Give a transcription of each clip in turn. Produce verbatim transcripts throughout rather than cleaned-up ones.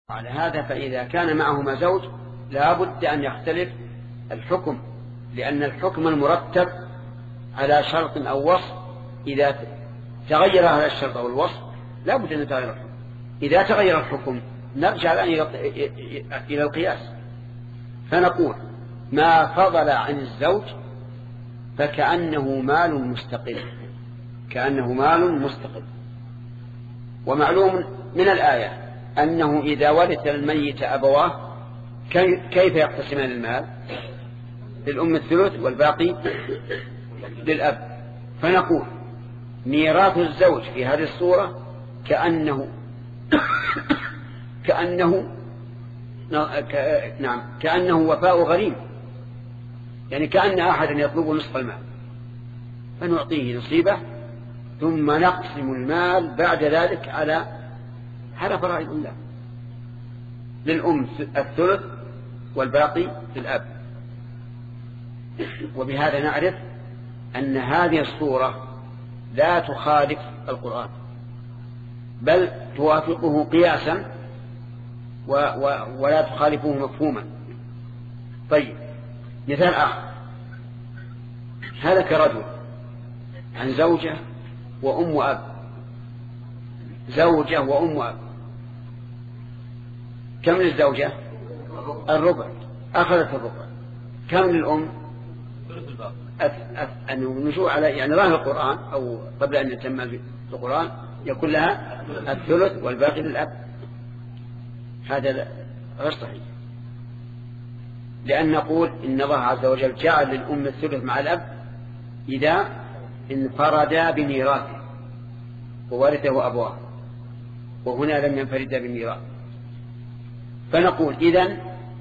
على هذا فإذا كان معهما زوج لا بد أن يختلف الحكم، لأن الحكم المرتب على شرط أو وصف إذا تغير هذا الشرط أو الوصف لا بد أن يتغير الحكم. إذا تغير الحكم نرجع الآن إلى القياس، فنقول ما فضل عن الزوج فكأنه مال مستقل، كأنه مال مستقل. ومعلوم من الآية أنه إذا ورث الميت أبواه كيف يقتسمان المال؟ للأم الثلث والباقي للأب. فنقول ميراث الزوج في هذه الصورة كأنه كأنه نعم كأنه وفاء غريم، يعني كأن أحدا يطلب نصف المال فنعطيه نصيبه ثم نقسم المال بعد ذلك على على فرائض الله، للأم الثلث والباقي للأب. وبهذا نعرف أن هذه الصورة لا تخالف القرآن بل توافقه قياسا و و ولا تخالفه مفهوما. طيب مثال آخر، هلك رجل عن زوجة وأم وأب، زوجة وأم وأب، كم للزوجة؟ الربع، أخذت الربع. كم للأم؟ النشوء على يعني ظاهر القرآن أو قبل أن يتم في القرآن يقول لها الثلث والباقي للأب. هذا غير صحيح، لأن نقول إن الله عز وجل جعل للأم الثلث مع الأب إذا انفردا بميراثه وورثه أبواه، وهنا لم ينفردا بميراث. فنقول إذن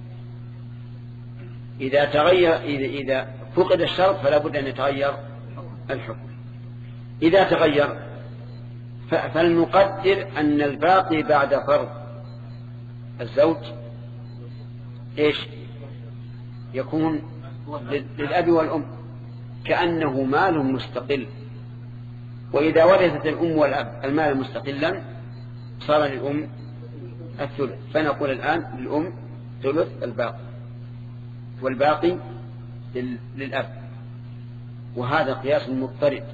إذا تغير إذا, إذا فقد الشرط فلا بد أن يتغير الحكم. إذا تغير فلنقدر أن الباقي بعد فرض الزوج إيش يكون؟ للأب والأم، كأنه مال مستقل. وإذا ورثت الأم والأب المال مستقلا صار للأم الثلث، فنقول الآن للأم ثلث الباقي والباقي للأب. وهذا قياس مضطرد،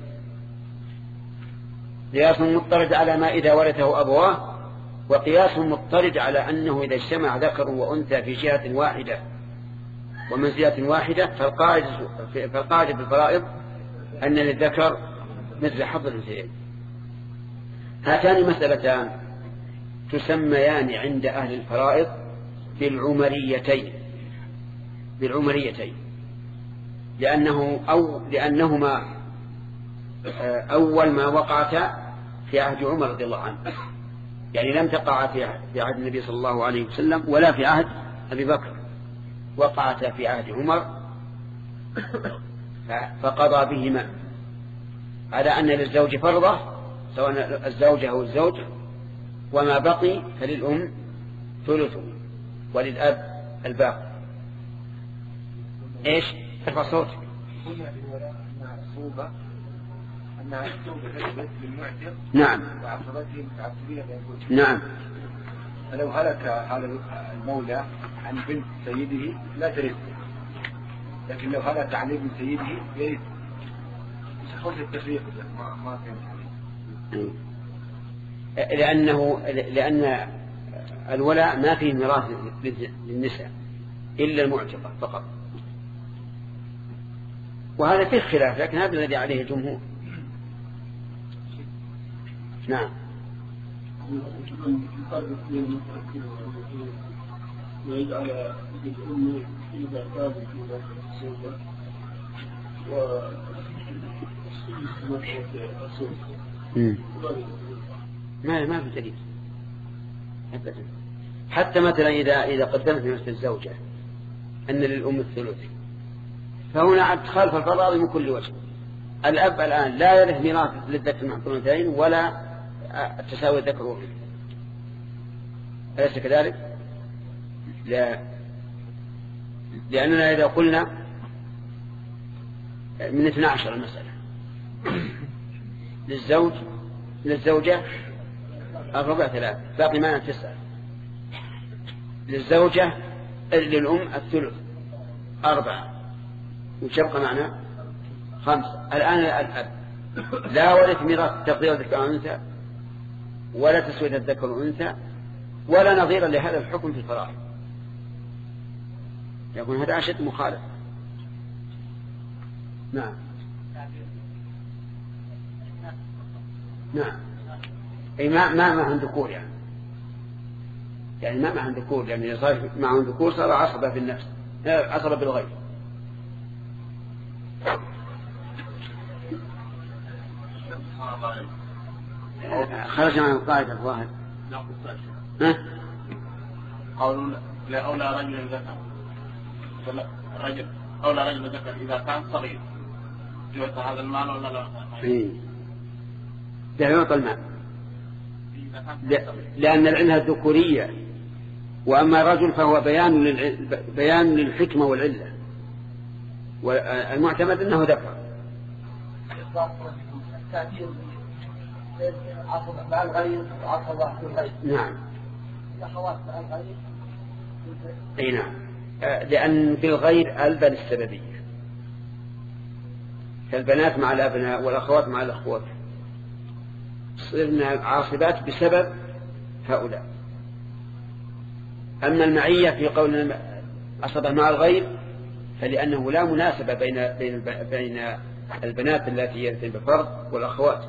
قياس مضطرد على ما إذا ورثه أبواه، وقياس مضطرد على أنه إذا اجتمع ذكر وأنثى في جهة واحدة ومنزلة واحدة فالقاعدة فالقاعدة في الفرائض أن للذكر مثل حظ الأنثيين. هاتان مسألتان تسميان عند أهل الفرائض بالعمريتين، بالعمريتين لأنه أو لأنهما أول ما وقعتا في عهد عمر رضي الله عنه، يعني لم تقع في عهد النبي صلى الله عليه وسلم ولا في عهد أبي بكر، وقعتا في عهد عمر فقضى بهما على أن للزوج فرضة سواء الزوجة أو الزوج، وما بقي فللأم ثلثه وللأب الباقي. إيش؟ ارفع صوتك. قلنا في الولاء أنها الصوبة أنها الزوجة للمعتق نعم وعصبته متعصبية بأنفسها. نعم. فلو هلك هذا المولى عن بنت سيده لا ترث، لكن لو هلك عن ابن سيده يرث. خذ التفريق ما ما فهمت. لأنه لأن الولاء ما فيه ميراث للنساء إلا المعتقة فقط، وهذا فيه خلاف لكن هذا الذي عليه الجمهور. نعم. ويجعل الأم إذا كانت في الزوجة ما ما في دليل أبدا. حتى مثلا إذا إذا قدمت مثل الزوجة أن للأم الثلث فهنا تخالف الفرائض من كل وجه. الأب الآن لا يرث ميراث للذكر مع الأنثيين ولا التساوي الذكر والأنثى، أليس كذلك؟ لا، لأننا إذا قلنا من اثنى عشر المسألة للزوج للزوجة الربع ثلاث باقي معنا تسعة، للزوجة للأم الثلث أربعة، وشبق معنا خمسة. الآن الأب لا ورث ميراث تقدير الذكر والأنثى ولا تسوية الذكر والأنثى ولا نظير لهذا الحكم في الفرائض، يكون هذا أشد مخالف. نعم نعم أي ما ما معهم ذكور يعني يعني ما معهم ذكور، لأن يعني صار معهم ذكور صار عصبة في النفس، عصبة بالغير. خرج عن القاعدة الظاهر. ها؟ قول لا أولى رجل ذكر رجل أولى رجل ذكر إذا كان صغير يعطى هذا المال ولا لا؟ إيه ده يعطى المال لأن العلة الذكورية، وأما الرجل فهو بيان للع... بيان للحكمة والعلة، والمعتمد أنه ذكر. عصب مع الغير وعصب في الغير. نعم. الأخوات مع الغير. أي نعم، لأن في الغير ألبن السببية، فالبنات مع الأبناء والأخوات مع الأخوات صرنا عاصبات بسبب هؤلاء. أما المعية في قول عصبة مع الغير فلأنه لا مناسبة بين بين بين البنات التي يرثن بفرض والأخوات،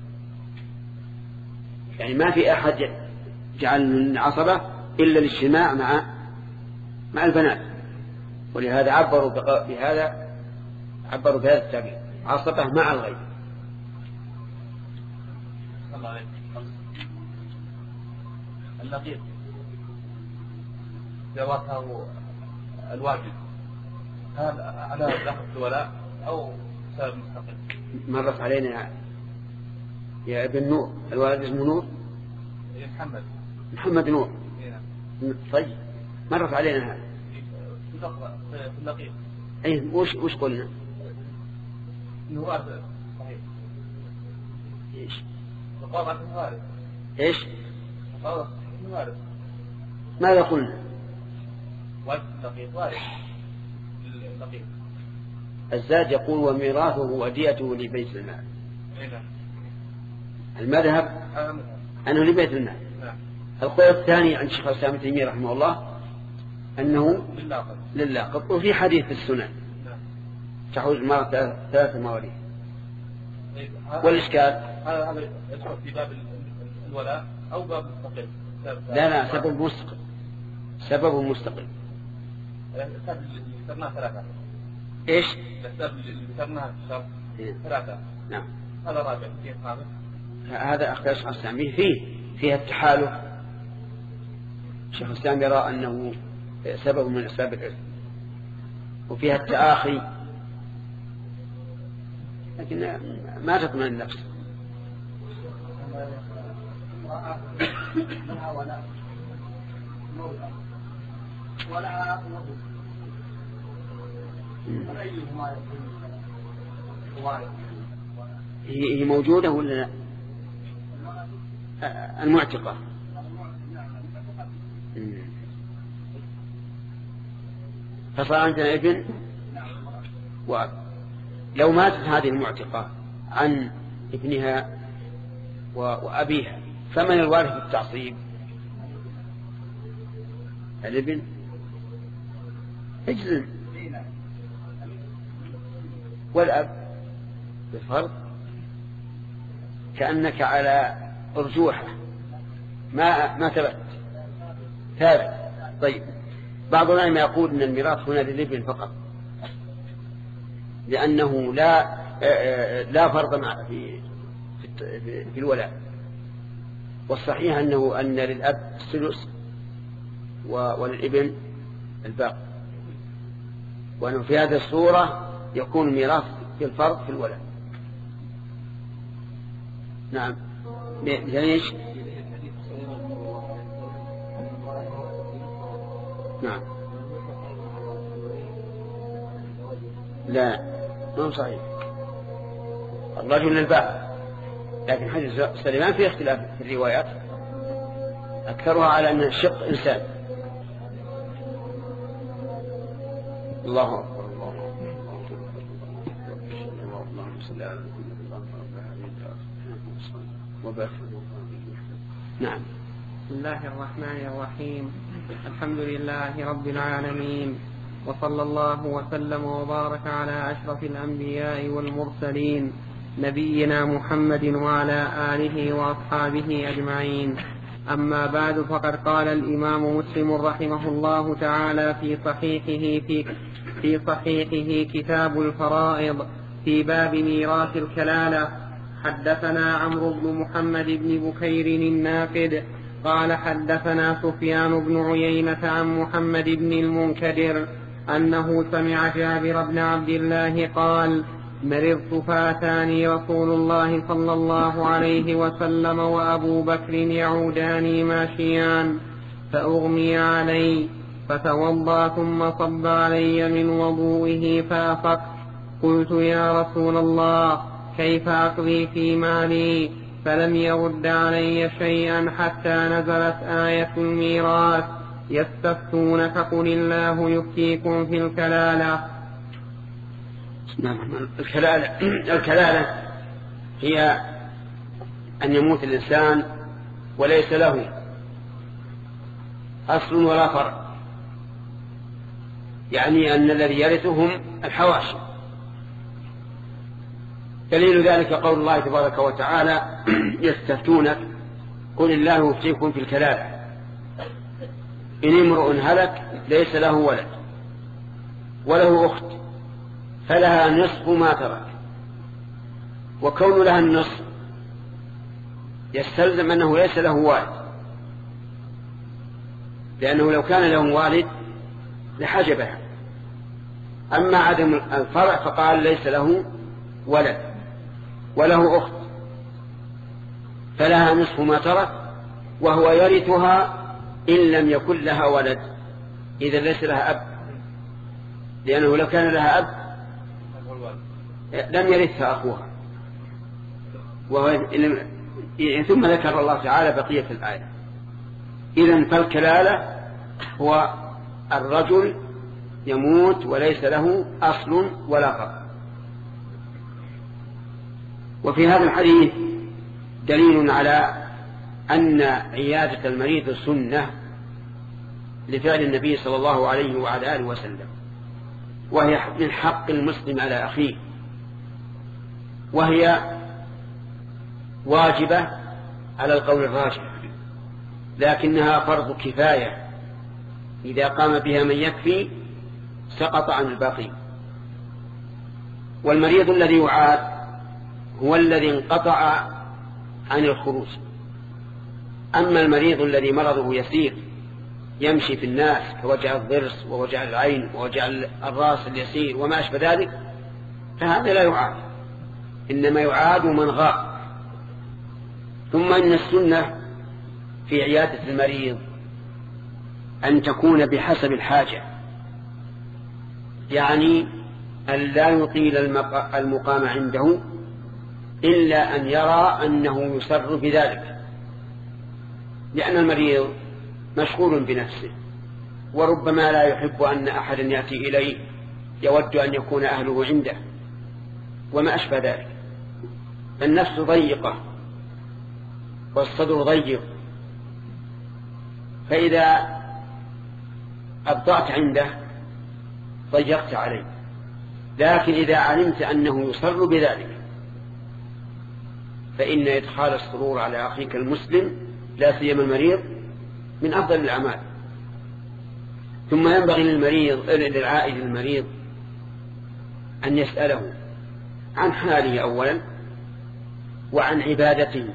يعني ما في أحد جعل عصبة إلا الاجتماع مع مع البنات، ولهذا عبروا بهذا عبروا بهذا التعبير عصبة مع الغير. اللقيط جوازه الواجب هل على دخل الولاء أو سبب مستقل؟ مرت علينا يا, يا ابن نور، الوالد اسمه نور محمد محمد نور. طيب مرت علينا هذا في اللقيط. أي وش وش قلنا؟ إنه وارث صحيح. إيش؟ وقال عنه وارث. إيش؟ وقال عنه وارث. ماذا قلنا؟ وارث اللقيط وارث اللقيط. الزاد يقول وميراثه وديته لبيت المال. المذهب أنه لبيت المال. القول الثاني عن شيخ الإسلام ابن تيمية رحمه الله أنه للاقط، وفي حديث في السنن تحوز مرة ثلاثة مواليد. والإشكال هذا يدخل في باب الولاء أو باب مستقل؟ لا لا سبب مستقل، سبب مستقل. الأسباب اللي ذكرناها ثلاثة. إيش؟ الأسباب اللي ذكرناها ثلاثة. نعم. هذا رابع فيه هذا. هذا أخذ شيخ الإسلام فيه فيها التحالف. شيخ الإسلام يرى أنه سبب من أسباب العلم، وفيها التآخي، لكن ما تطمئن النفس. هي موجودة ولا لا؟ المعتقة فصار عندنا ابن وأب. لو ماتت هذه المعتقة عن ابنها وأبيها فمن الوارث بالتعصيب؟ الابن اجزم، والأب بالفرض، كأنك على أرجوحة ما ما ثبت ثابت. طيب بعض العلماء يقول أن الميراث هنا للابن فقط، لأنه لا لا فرض مع في في, في الولاء، والصحيح أنه أن للأب الثلث وللابن الباقي، وأنه في هذه الصورة يكون الميراث في الفرض في الولاء. نعم. ليش؟ نعم. لا ما صحيح، الرجل للباء، لكن حديث سليمان فيه اختلاف في الروايات، أكثرها على أن الشق إنسان الله أكبر. نعم. بسم الله الرحمن الرحيم. الحمد لله رب العالمين، وصلى الله وسلم وبارك على أشرف الأنبياء والمرسلين نبينا محمد وعلى آله وأصحابه أجمعين. أما بعد، فقد قال الإمام مسلم رحمه الله تعالى في صحيحه في, في صحيحه كتاب الفرائض في باب ميراث الكلالة: حدثنا عمرو بن محمد بن بكير النافذ قال حدثنا سفيان بن عيينة عن محمد بن المنكدر أنه سمع جابر بن عبد الله قال: مرضت فأتاني رسول الله صلى الله عليه وسلم وأبو بكر يعوداني ماشيان فأغمي علي فتوضأ ثم صب علي من وضوئه فأفقت. قلت: يا رسول الله، كيف أقضي في مالي؟ فلم يرد علي شيئا حتى نزلت آية الميراث: يستفتونك قل الله يفتيكم في الكلالة. نعم. الكلالة الكلالة هي أن يموت الإنسان وليس له أصل ولا فرع، يعني أن الذي يرثهم الحواشي. دليل ذلك قول الله تبارك وتعالى: يستفتونك قل الله يفتيكم في الكلالة إن امرؤ هلك ليس له ولد وله أخت فلها نصف ما ترك. وكون لها النصف يستلزم أنه ليس له والد، لأنه لو كان له والد لحجبها. أما عدم الفرع فقال ليس له ولد وله أخت فلها نصف ما ترك، وهو يرثها إن لم يكن لها ولد، إذا ليس لها أب، لأنه لو كان لها أب لم يرثها أخوها. وهو ثم ذكر الله تعالى بقية الآية. إذن فالكلالة هو الرجل يموت وليس له أصل ولا فرع. وفي هذا الحديث دليل على أن عيادة المريض سنة لفعل النبي صلى الله عليه وعلى آله وسلم، وهي من حق المسلم على أخيه، وهي واجبة على القول الراجح، لكنها فرض كفاية، إذا قام بها من يكفي سقط عن الباقي. والمريض الذي يعاد هو الذي انقطع عن الخروج. أما المريض الذي مرضه يسير يمشي في الناس كوجع الضرس ووجع العين ووجع الرأس اليسير وما أشبه ذلك، فهذا لا يعاد، إنما يعاد من غاب. ثم إن السنة في عيادة المريض أن تكون بحسب الحاجة، يعني أن لا يطيل المقام عنده إلا أن يرى أنه يسر بذلك، لأن المريض مشغول بنفسه، وربما لا يحب أن أحدا يأتي إليه، يود أن يكون أهله عنده وما أشبه ذلك. النفس ضيقة والصدر ضيق، فإذا أبطأت عنده ضيقت عليه. لكن إذا علمت أنه يصر بذلك فإن إدخال السرور على أخيك المسلم لا سيما المريض من أفضل الأعمال. ثم ينبغي للمريض للعائد المريض أن يسأله عن حاله أولا وعن عبادته،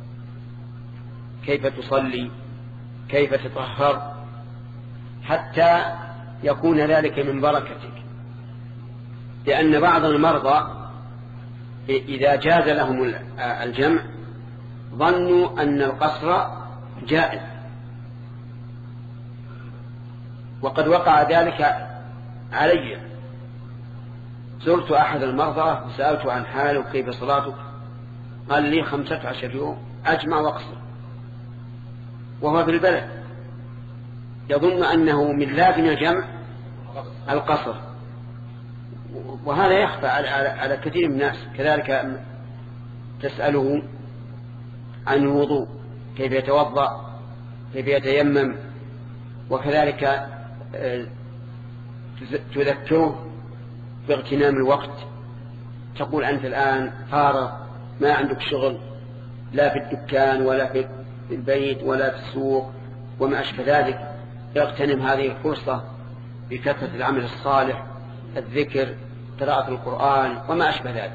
كيف تصلي، كيف تطهر، حتى يكون ذلك من بركتك. لأن بعض المرضى إذا جاز لهم الجمع ظنوا أن القصر جائز، وقد وقع ذلك علي. زرت أحد المرضى وسألته عن حاله كيف صلاته، قال لي خمسة عشر يوم أجمع وأقصر، وهو في البلد يظن أنه من لازم الجمع القصر، وهذا يخفى على, على كثير من الناس. كذلك تسأله عن الوضوء، كيف يتوضأ، كيف يتيمم، وكذلك تذكره باغتنام الوقت. تقول أنت الآن فارغ، ما عندك شغل لا في الدكان ولا في البيت ولا في السوق وما أشبه ذلك، يغتنم هذه الفرصة بكثرة العمل الصالح، الذكر، قراءة القرآن وما أشبه ذلك.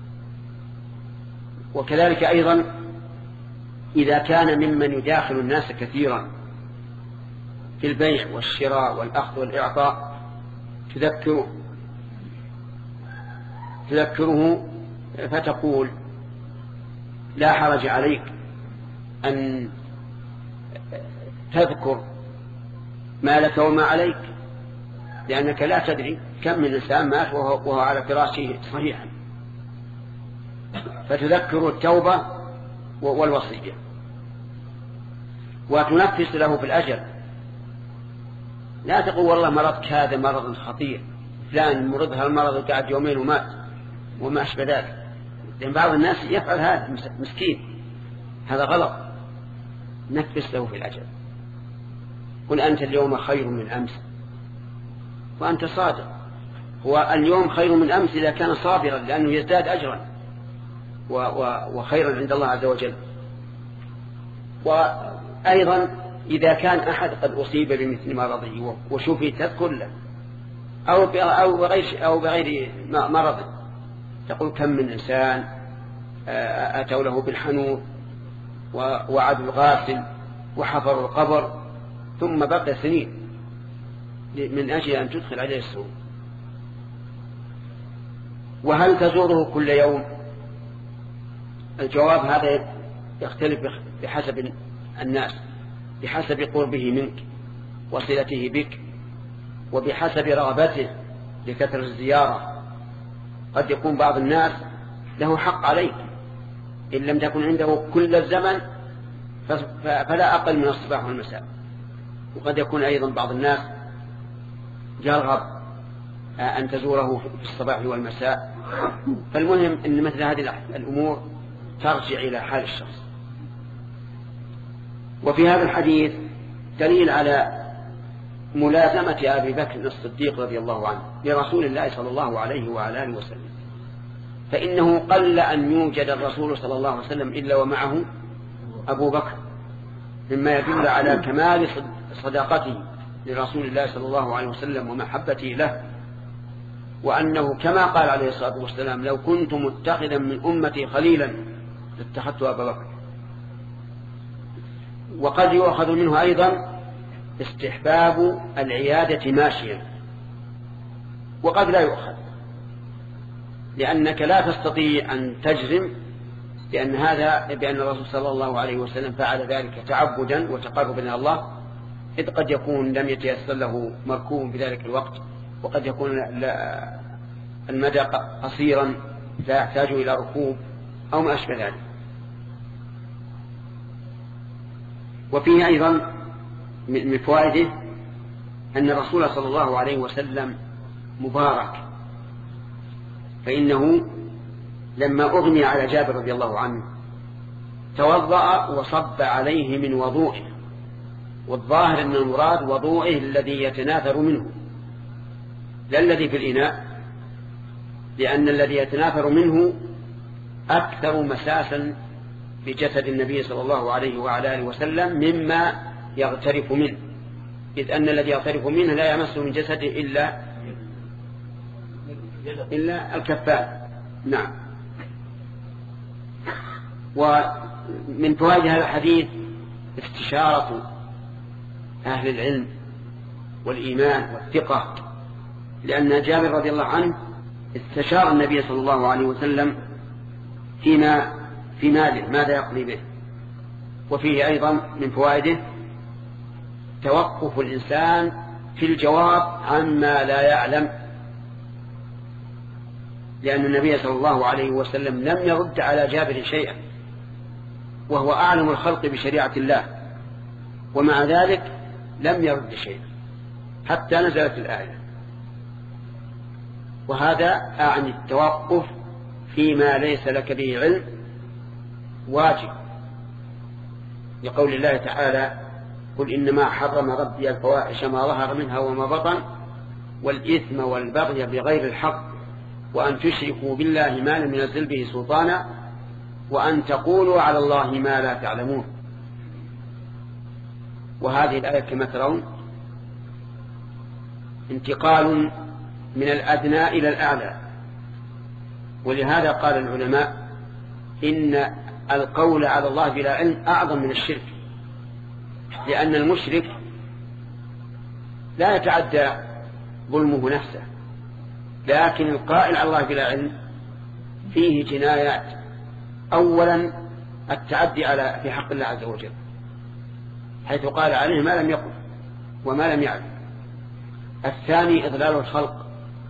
وكذلك أيضا إذا كان ممن يداخل الناس كثيرا في البيع والشراء والأخذ والإعطاء، تذكره تذكره فتقول لا حرج عليك أن تذكر ما لك وما عليك، لأنك لا تدري كم من إنسان مات وهو على فراشه صحيحا، فتذكر التوبة والوصية وتنفس له في الأجل. لا تقول والله مرضك هذا مرض خطير، فلان مرضها المرض وقعد يومين ومات وما أشبه ذلك، لأن بعض الناس يفعل هذا مسكين، هذا غلط. نفس له في الأجل، قل أنت اليوم خير من أمس، وأنت صادق. هو اليوم خير من أمس إذا كان صابرا، لأنه يزداد أجرا وخيرا عند الله عز وجل. وأيضا إذا كان أحد قد أصيب بمثل مرضه وشوفي تذكر له، أو أو بغير أو بغير مرض، تقول كم من إنسان أتوا له بالحنوط ووعدوا الغاسل وحفروا القبر ثم بقي سنين من أجل أن تدخل عليه السرور. وهل تزوره كل يوم؟ الجواب هذا يختلف بحسب الناس، بحسب قربه منك وصلته بك، وبحسب رغبته لكثرة الزيارة. قد يكون بعض الناس له حق عليك إن لم تكن عنده كل الزمن فلا أقل من الصباح والمساء، وقد يكون أيضا بعض الناس يرغب أن تزوره في الصباح والمساء. فالمهم أن مثل هذه الأمور ترجع إلى حال الشخص. وفي هذا الحديث دليل على ملازمة أبي بكر الصديق رضي الله عنه لرسول الله صلى الله عليه وعلى آله وسلم، فإنه قل أن يوجد الرسول صلى الله عليه وسلم إلا ومعه أبو بكر، مما يدل على كمال صداقته لرسول الله صلى الله عليه وسلم ومحبته له، وأنه كما قال عليه الصلاة والسلام لو كنت متخذا من أمتي خليلا لاتخذت أبا بكر. وقد يؤخذ منه أيضا استحباب العيادة ماشيا، وقد لا يؤخذ، لأنك لا تستطيع أن تجزم بأن هذا بأن الرسول صلى الله عليه وسلم فعل ذلك تعبدا وتقربا إلى الله، إذ قد يكون لم يتيسر له مركوب في ذلك الوقت، وقد يكون المدى قصيرا لا يحتاج إلى ركوب أو ما أشبه ذلك. وفيه أيضا من فوائده أن الرسول صلى الله عليه وسلم مبارك، فإنه لما أغمي على جابر رضي الله عنه توضأ وصب عليه من وضوئه، والظاهر أن المراد وضوئه الذي يتناثر منه لا الذي في الإناء، لأن الذي يتناثر منه أكثر مساسا بجسد النبي صلى الله عليه وعلى آله وسلم مما يغترف منه، إذ أن الذي يغترف منه لا يمس من جسده إلا إلا الكفان. نعم. ومن فوائد هذا الحديث استشارة أهل العلم والإيمان والثقة، لأن جابر رضي الله عنه استشار النبي صلى الله عليه وسلم فيما في ماله ماذا يقضي به. وفيه أيضا من فوائده توقف الإنسان في الجواب عما لا يعلم، لأن النبي صلى الله عليه وسلم لم يرد على جابر شيئا وهو أعلم الخلق بشريعة الله، ومع ذلك لم يرد شيئا حتى نزلت الآية. وهذا أعني التوقف فيما ليس لك به علم واجب، لقول الله تعالى: قل إنما حرم ربي الفواحش ما ظهر منها وما بطن والإثم والبغي بغير الحق وأن تشركوا بالله ما لم ينزل به سلطانا وأن تقولوا على الله ما لا تعلمون. وهذه الآية كما ترون انتقال من الأدنى إلى الأعلى، ولهذا قال العلماء إن القول على الله بلا علم أعظم من الشرك، لأن المشرك لا يتعدى ظلمه نفسه، لكن القائل على الله بلا علم فيه جنايات. أولا التعدي على في حق الله عز وجل، حيث قال عليه ما لم يقل وما لم يعلم. الثاني إضلال الخلق،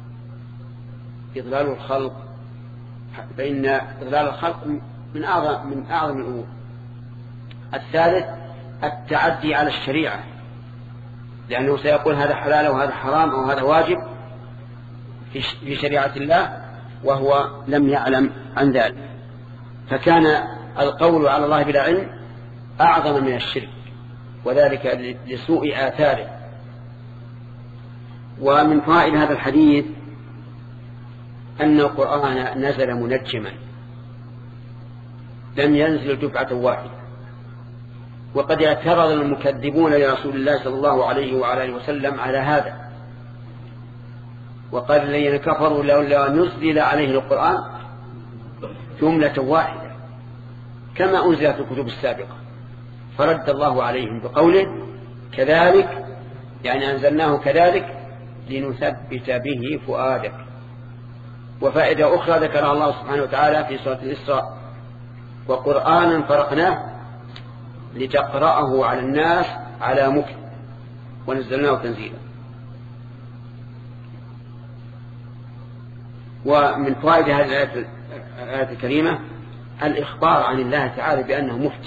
إضلال الخلق فإن إضلال الخلق من أعظم من أعظم الأمور. الثالث التعدي على الشريعة، لأنه سيقول هذا حلال وهذا حرام أو هذا واجب في شريعة الله وهو لم يعلم عن ذلك، فكان القول على الله بلا علم أعظم من الشرك، وذلك لسوء آثاره. ومن فوائد هذا الحديث أن القرآن نزل منجما، لم ينزل دفعة واحدة. وقد اعترض المكذبون لرسول الله صلى الله عليه وعلى اله وسلم على هذا، وقال الذين كفروا لولا نزل عليه القرآن جملة واحدة كما أنزل في الكتب السابقة، فرد الله عليهم بقوله كذلك، يعني أنزلناه كذلك لنثبت به فؤادك. وفائدة أخرى ذكرها الله سبحانه وتعالى في سورة الإسراء: وقرآنا فرقناه لتقرأه على الناس على مكث ونزلناه تنزيلا. ومن فوائد هذه الآية الكريمة الإخبار عن الله تعالى بأنه مفتي،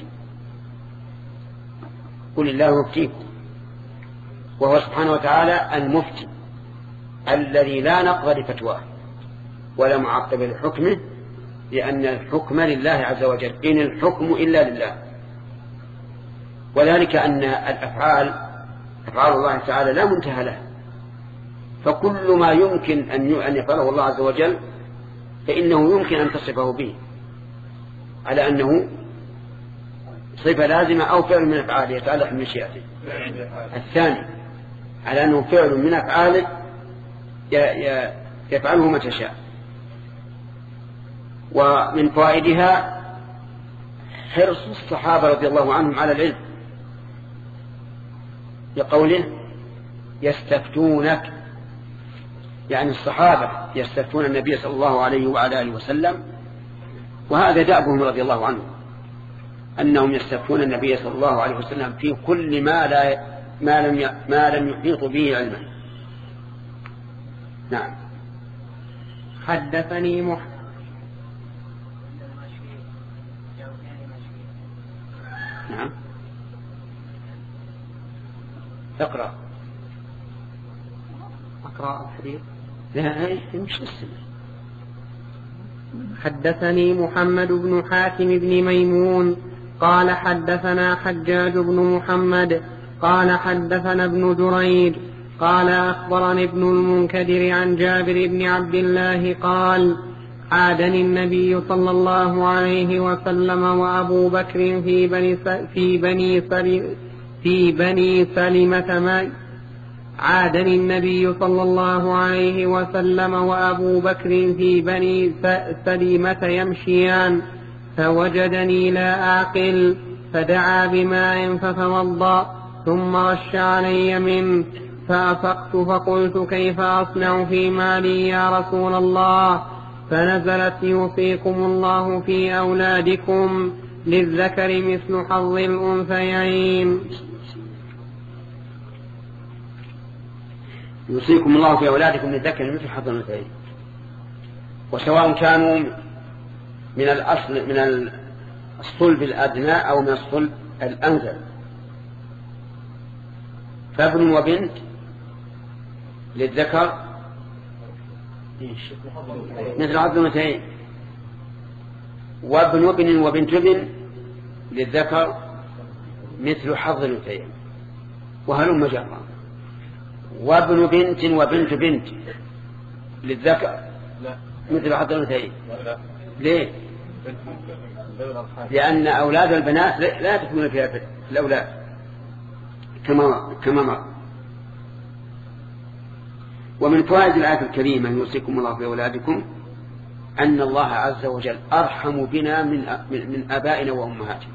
قل الله يفتيكم، وهو سبحانه وتعالى المفتي الذي لا نقض لفتواه ولا معقب لحكمه، لأن الحكم لله عز وجل، إن الحكم إلا لله. وذلك أن الأفعال أفعال الله تعالى لا منتهى لها، فكل ما يمكن أن يفعله الله عز وجل فإنه يمكن أن تصفه به على أنه صفة لازمة أو فعل من أفعاله يتعلق بمشيئته. الثاني على أنه فعل من أفعاله يفعله متى شاء. ومن فوائدها حرص الصحابة رضي الله عنهم على العلم، بقوله يستفتونك، يعني الصحابة يستفتون النبي صلى الله عليه وعلى آله وسلم، وهذا دأبهم رضي الله عنهم أنهم يستفتون النبي صلى الله عليه وسلم في كل ما لا ما لم ما لم يحيطوا به علما. نعم. حدثني مح نعم. اقرأ أقرأ الحديث. لا مش اسمه. حدثني محمد بن حاتم بن ميمون قال حدثنا حجاج بن محمد قال حدثنا ابن جريج قال أخبرني ابن المنكدر عن جابر بن عبد الله قال عادني النبي صلى الله عليه وسلم وأبو بكر في بني في بني في بني سلمة ما عادني النبي صلى الله عليه وسلم وأبو بكر في بني سلمة يمشيان، فوجدني لا أعقل فدعا بماء فتوضأ ثم رش علي منه، فأفقت فقلت كيف أصنع في مالي يا رسول الله؟ فنزلت يوصيكم الله في أولادكم للذكر مثل حظ الأنثيين. يوصيكم الله في أولادكم للذكر مثل حظ الأنثيين، وسواء كانوا من الأصل من الصلب الأدنى أو من الصلب الأنزل، فابن وبنت للذكر مثل حظ الأنثيين. وابن ابن وبنت ابن للذكر مثل حظ الأنثيين وهلم جرا. وابن بنت وبنت بنت للذكر مثل حظ الأنثيين. ليه؟ لأن أولاد البنات لا تكون فيها الأولاد كما كما مر. ومن فوائد الآية الكريمة يوصيكم الله في أولادكم أن الله عز وجل أرحم بنا من من آبائنا وأمهاتنا.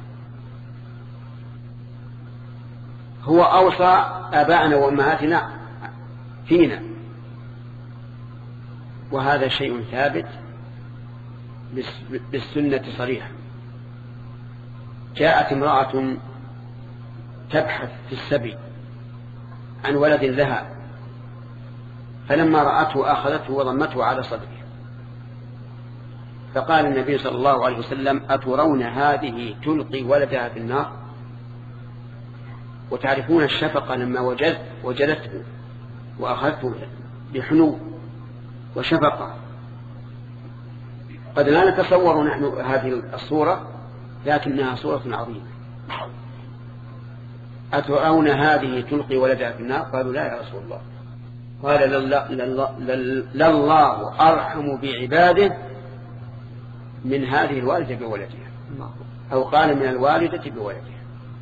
هو أوصى آبائنا وأمهاتنا فينا، وهذا شيء ثابت بالسنة صريحة. جاءت امرأة تبحث في السبي عن ولد لها، فلما رأته أخذته وضمته على صدره، فقال النبي صلى الله عليه وسلم: أترون هذه تلقي ولدها في النار؟ وتعرفون الشفقة لما وجد وجدته وأخذته بحنو وشفقة. قد لا نتصور نحن هذه الصورة، لكنها صورة عظيمة. أترون هذه تلقي ولدها في النار؟ قالوا: لا يا رسول الله. قال: لله أرحم بعباده من هذه الوالدة بولدها، أو قال من الوالدة بولدها.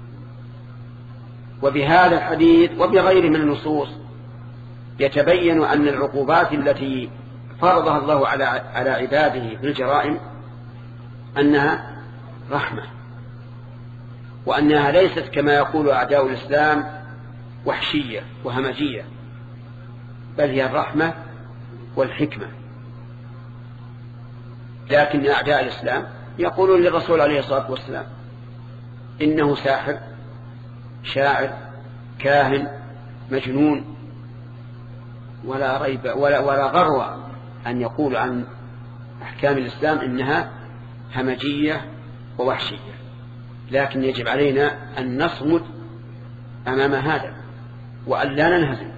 وبهذا الحديث وبغيره من النصوص يتبين أن العقوبات التي فرضها الله على على عباده بالجرائم أنها رحمة، وأنها ليست كما يقول أعداء الإسلام وحشية وهمجية، بل هي الرحمة والحكمة. لكن أعداء الإسلام يقولون للرسول عليه الصلاة والسلام إنه ساحر، شاعر، كاهن، مجنون، ولا ريب ولا, ولا غروة أن يقول عن أحكام الإسلام إنها همجية ووحشية. لكن يجب علينا أن نصمد أمام هذا، وأن لا ننهزم،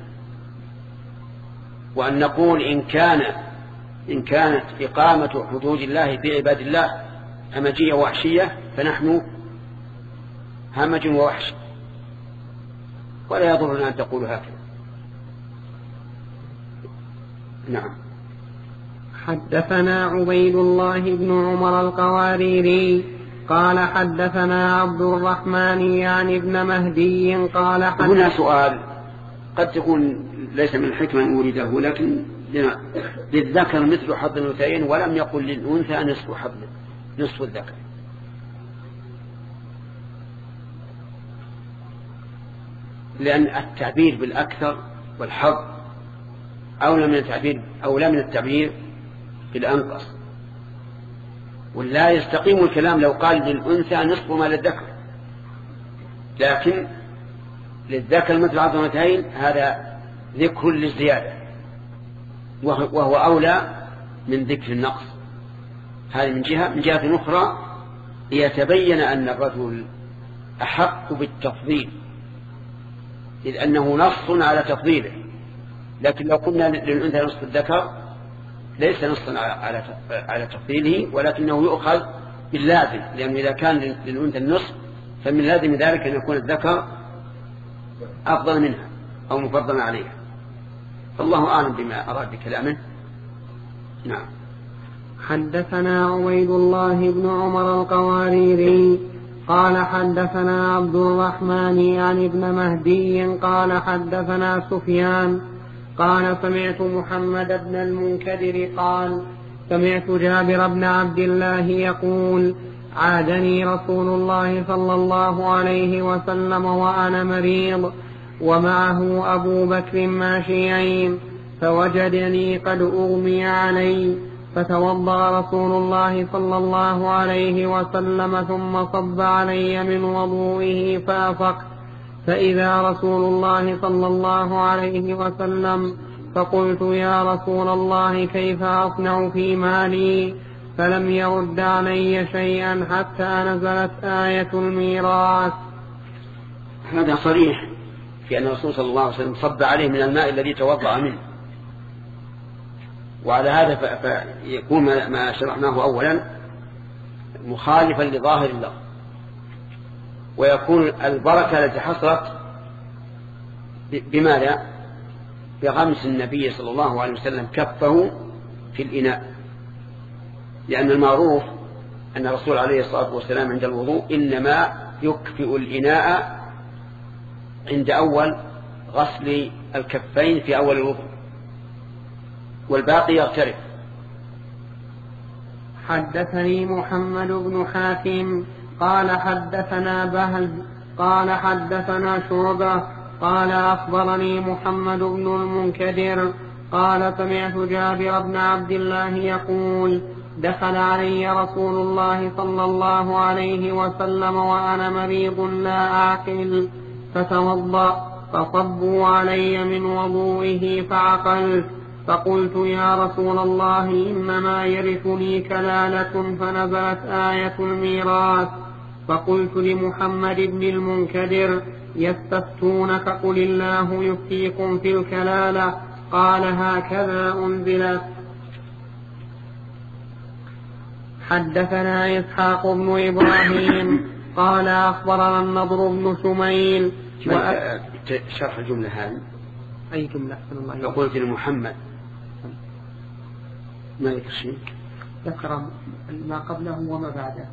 وأن نقول إن كان إن كانت إقامة حدود الله في عباد الله همجية ووحشية فنحن همج ووحش، ولا يضرنا أن تقول هكذا. نعم. حدثنا عبيد الله بن عمر القواريري قال حدثنا عبد الرحمن يعني ابن مهدي قال حدثنا. هنا سؤال قد تكون ليس من الحكمة أن أريده، لكن للذكر مثل حظ الأنثيين ولم يقل للأنثى نصف حظ نصف الذكر. لأن التعبير بالأكثر والحظ أولى من التعبير أولى من التعبير بالأنقص. ولا يستقيم الكلام لو قال للأنثى نصف ما للذكر، لكن للذكر مثل حظ الأنثيين هذا ذكر للزيادة، وهو أولى من ذكر النقص. هذه من جهة. من جهة أخرى يتبين أن الرجل أحق بالتفضيل، إذ أنه نص على تفضيله. لكن لو قلنا للأنثى نصف الذكر ليس نصا على على تفضيله، ولكنه يؤخذ باللازم، لأنه إذا كان للأنثى النصف فمن لازم ذلك أن يكون الذكر أفضل منها أو مفضلا عليها. فالله أعلم بما أراد بكلامه. نعم. حدثنا عبيد الله بن عمر القواريري قال حدثنا عبد الرحمن يعني ابن مهدي قال حدثنا سفيان قال سمعت محمد بن المنكدر قال سمعت جابر بن عبد الله يقول عادني رسول الله صلى الله عليه وسلم وأنا مريض ومعه أبو بكر ماشيين، فوجدني قد أغمي علي، فتوضأ رسول الله صلى الله عليه وسلم ثم صب علي من وضوئه فأفقت، فإذا رسول الله صلى الله عليه وسلم، فقلت يا رسول الله كيف أصنع في مالي؟ فلم يرد علي شيئا حتى نزلت آية الميراث. هذا صريح في أن الرسول صلى الله عليه وسلم صب عليه من الماء الذي توضأ منه، وعلى هذا فيكون ما شرحناه أولا مخالفا لظاهر اللفظ، ويكون البركة التي حصلت بماذا؟ بغمس النبي صلى الله عليه وسلم كفه في الإناء، لأن المعروف أن الرسول عليه الصلاة والسلام عند الوضوء إنما يكفئ الإناء عند أول غسل الكفين في أول الوضوء، والباقي يغترف. حدثني محمد بن حاتم قال حدثنا بهز قال حدثنا شعبة قال أخبرني محمد بن المنكدر قال سمعت جابر بن عبد الله يقول دخل علي رسول الله صلى الله عليه وسلم وأنا مريض لا أعقل فتوضأ فصبوا علي من وضوئه فعقلت، فقلت يا رسول الله إنما يرثني كلالة، فنزلت آية الميراث، فقلت لمحمد بن المنكدر يستفتونك قل الله يفتيكم في الكلالة، قال هكذا أنزلت. حدثنا إسحاق بن إبراهيم قال أخبرنا النضر بن شميل وأ... شرح الجملة هذه أي جملة؟ أحسن الله لو قلت لمحمد ما ذكر شيء، ذكر ما قبله وما بعده.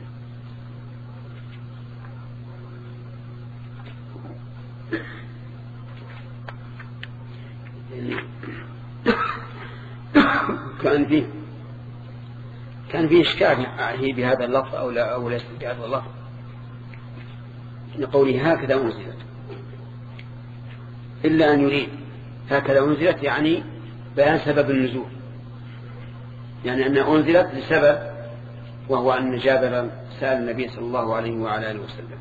كان فيه كان فيه إشكال هي بهذا اللفظ أو لا أو ليس بهذا اللفظ، إن قوله هكذا أنزلت، إلا أن يريد هكذا أنزلت يعني بيان سبب النزول، يعني أنها أنزلت لسبب، وهو أن جابر سأل النبي صلى الله عليه وعلى آله وسلم.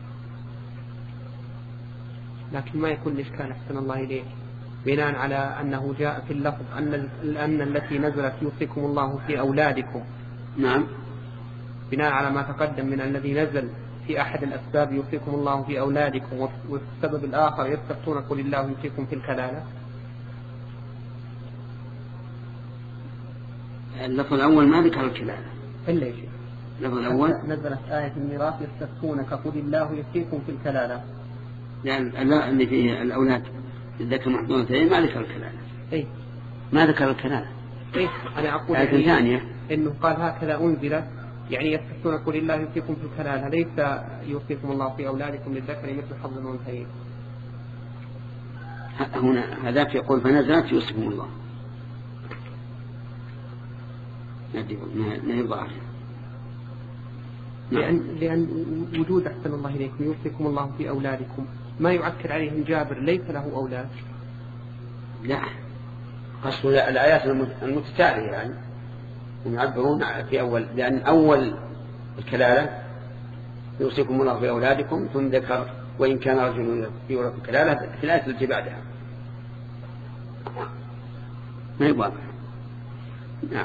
لكن ما يكون الإشكال أحسن الله إليك بناء على أنه جاء في اللفظ أن, أن التي نزلت يوصيكم الله في أولادكم. نعم، بناء على ما تقدم من الذي نزل في أحد الأسباب يوصيكم الله في أولادكم، وفي السبب الآخر يستفتون قل الله يوصيكم في الكلالة. اللفظ الأول ما ذكر الكلالة إلا يا شيخ، اللفظ الأول نزلت آية الميراث يستفتونك قل الله يوصيكم في الكلالة، يعني لا اللي فيه الأولاد الذكر محضونتين ما ذكر الكلالة. إيه ما ذكر الكلالة. إيه أنا أقول آية ثانية إنه قال هكذا أنزلت يعني يستفتون قل الله يوصيكم في الكلالة، ليس يوصيكم الله في أولادكم للذكر مثل حظ الأنثيين. هنا هذاك يقول فنزلت يوصيكم الله، ما يبغى لأن, لأن وجود أحسن الله إليكم يوصيكم الله في أولادكم ما يعكر عليهم جابر ليس له أولاد. لا، قصد الآيات المتتالية يعني هم يعبرون في أول، لأن أول الكلالة يوصيكم الله في أولادكم ثم ذكر وإن كان رجل يورث الكلالة في الآية التي بعدها. ما يبغى. نعم.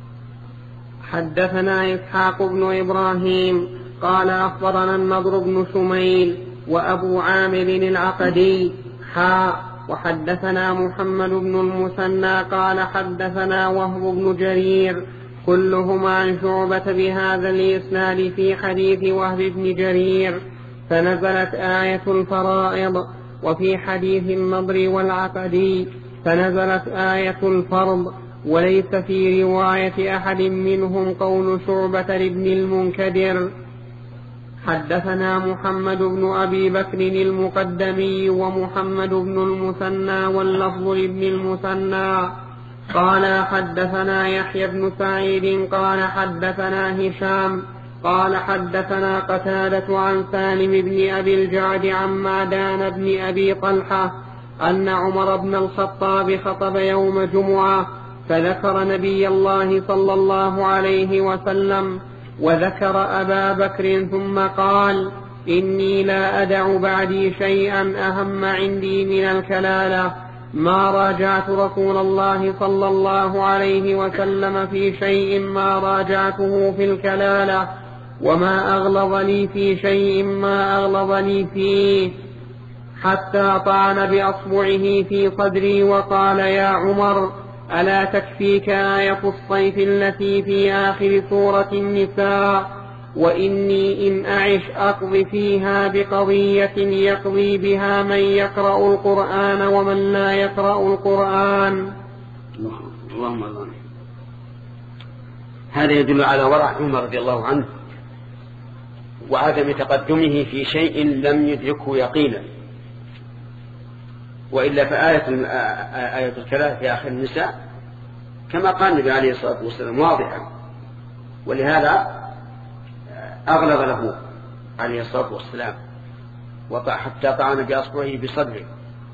حدثنا إسحاق بن إبراهيم قال أخبرنا النضر بن شميل وأبو عامر العقدي حاء وحدثنا محمد بن المثنى قال حدثنا وهب بن جرير كلهم عن شعبة بهذا الإسناد في حديث وهب بن جرير، فنزلت آية الفرائض، وفي حديث النضر والعقدي فنزلت آية الفرض، وليس في رواية أحد منهم قول شعبة لابن المنكدر. حدثنا محمد بن أبي بكر المقدمي ومحمد بن المثنى واللفظ لابن المثنى قال حدثنا يحيى بن سعيد قال حدثنا هشام قال حدثنا قتادة عن سالم بن أبي الجعد عن معدان بن أبي طلحة أن عمر بن الخطاب خطب يوم جمعة فذكر نبي الله صلى الله عليه وسلم وذكر أبا بكر ثم قال إني لا أدع بعدي شيئا أهم عندي من الكلالة، ما راجعت رسول الله صلى الله عليه وسلم في شيء ما راجعته في الكلالة، وما أغلظني في شيء ما أغلظني فيه، حتى طعن بأصبعه في صدري وقال يا عمر ألا تكفيك آية الصيف التي في آخر سورة النساء وإني إن أعش أقضي فيها بقضية يقضي بها من يقرأ القرآن ومن لا يقرأ القرآن. اللهم الله. هذا يدل على ورع عمر رضي الله عنه وعدم تقدمه في شيء لم يدركه يقينا، وإلا فآية آية الكلام في آخر النساء كما قال النبي عليه الصلاة والسلام واضحة، ولهذا أغلظ له عليه الصلاة والسلام حتى طعن بأصبعه بصدره.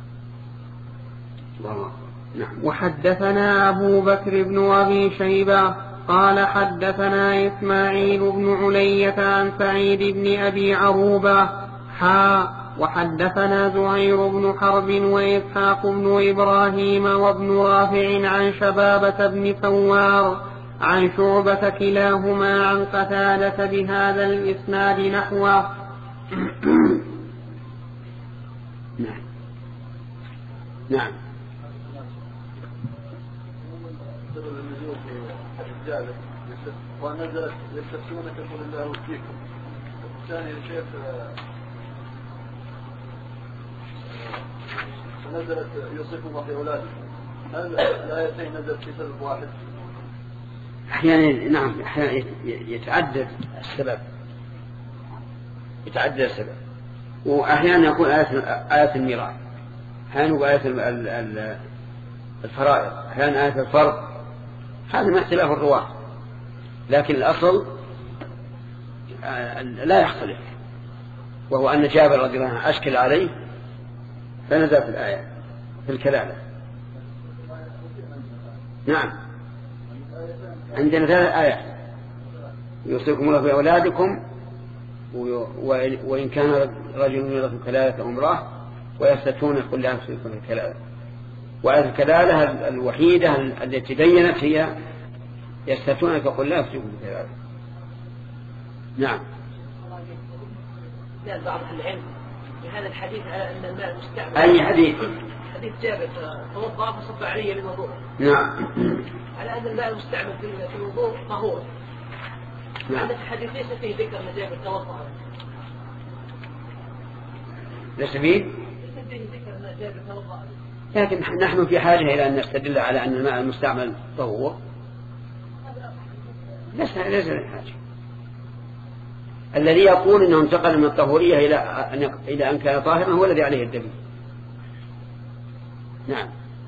نعم. وحدثنا أبو بكر بن أبي شيبة قال حدثنا إسماعيل بن علية عن سعيد بن أبي عروبة حا وحدثنا زهير بن حرب وإسحاق بن إبراهيم وابن رافع عن شبابة بن ثوار عن شعبة كلاهما عن قتادة بهذا الإسناد نحوه. نعم. نعم. ونزلت يستفتونك قل الله فيكم. الثاني الشيخ نزلت يوصيكم الله في أولادكم. هل الآيتين نزلت في سبب واحد؟ أحيانا نعم أحيانا يتعدد السبب يتعدد السبب وأحيانا يكون آية آية الميراث، أحيانا آية الفرائض، أحيانا آية الفرض. هذا ما اختلاف الرواة، لكن الأصل لا يختلف، وهو أن جابر رضي الله عنه أشكل عليه فنزل في الآية في الكلالة. نعم. عندنا ثلاث آيات يوصيكم الله في أولادكم وإن كان رجل يورث كلالة أمراه ويستفتون قل لا يوصيكم الكلالة. وآية الكلالة الوحيدة التي بينت هي يستفتونك قل لا يوصيكم الكلالة. نعم. بعض العلم بهذا الحديث على أن الماء مستعمل. أي حديث؟ حديث جابر توضأ فصب علي للوضوء. نعم. على أن الماء المستعمل في الوضوء طهور. نعم. هذا الحديث ليس فيه ذكر أن جابر توضأ. ليس فيه؟ ليس فيه ذكر أن جابر توضأ. لكن نحن في حاجة إلى أن نستدل على أن الماء المستعمل طهور. ليس ليس الحاجة. الذي يقول أنه انتقل من الطهورية إلى أن إلى أن كان طاهرا هو الذي عليه الدليل. نعم.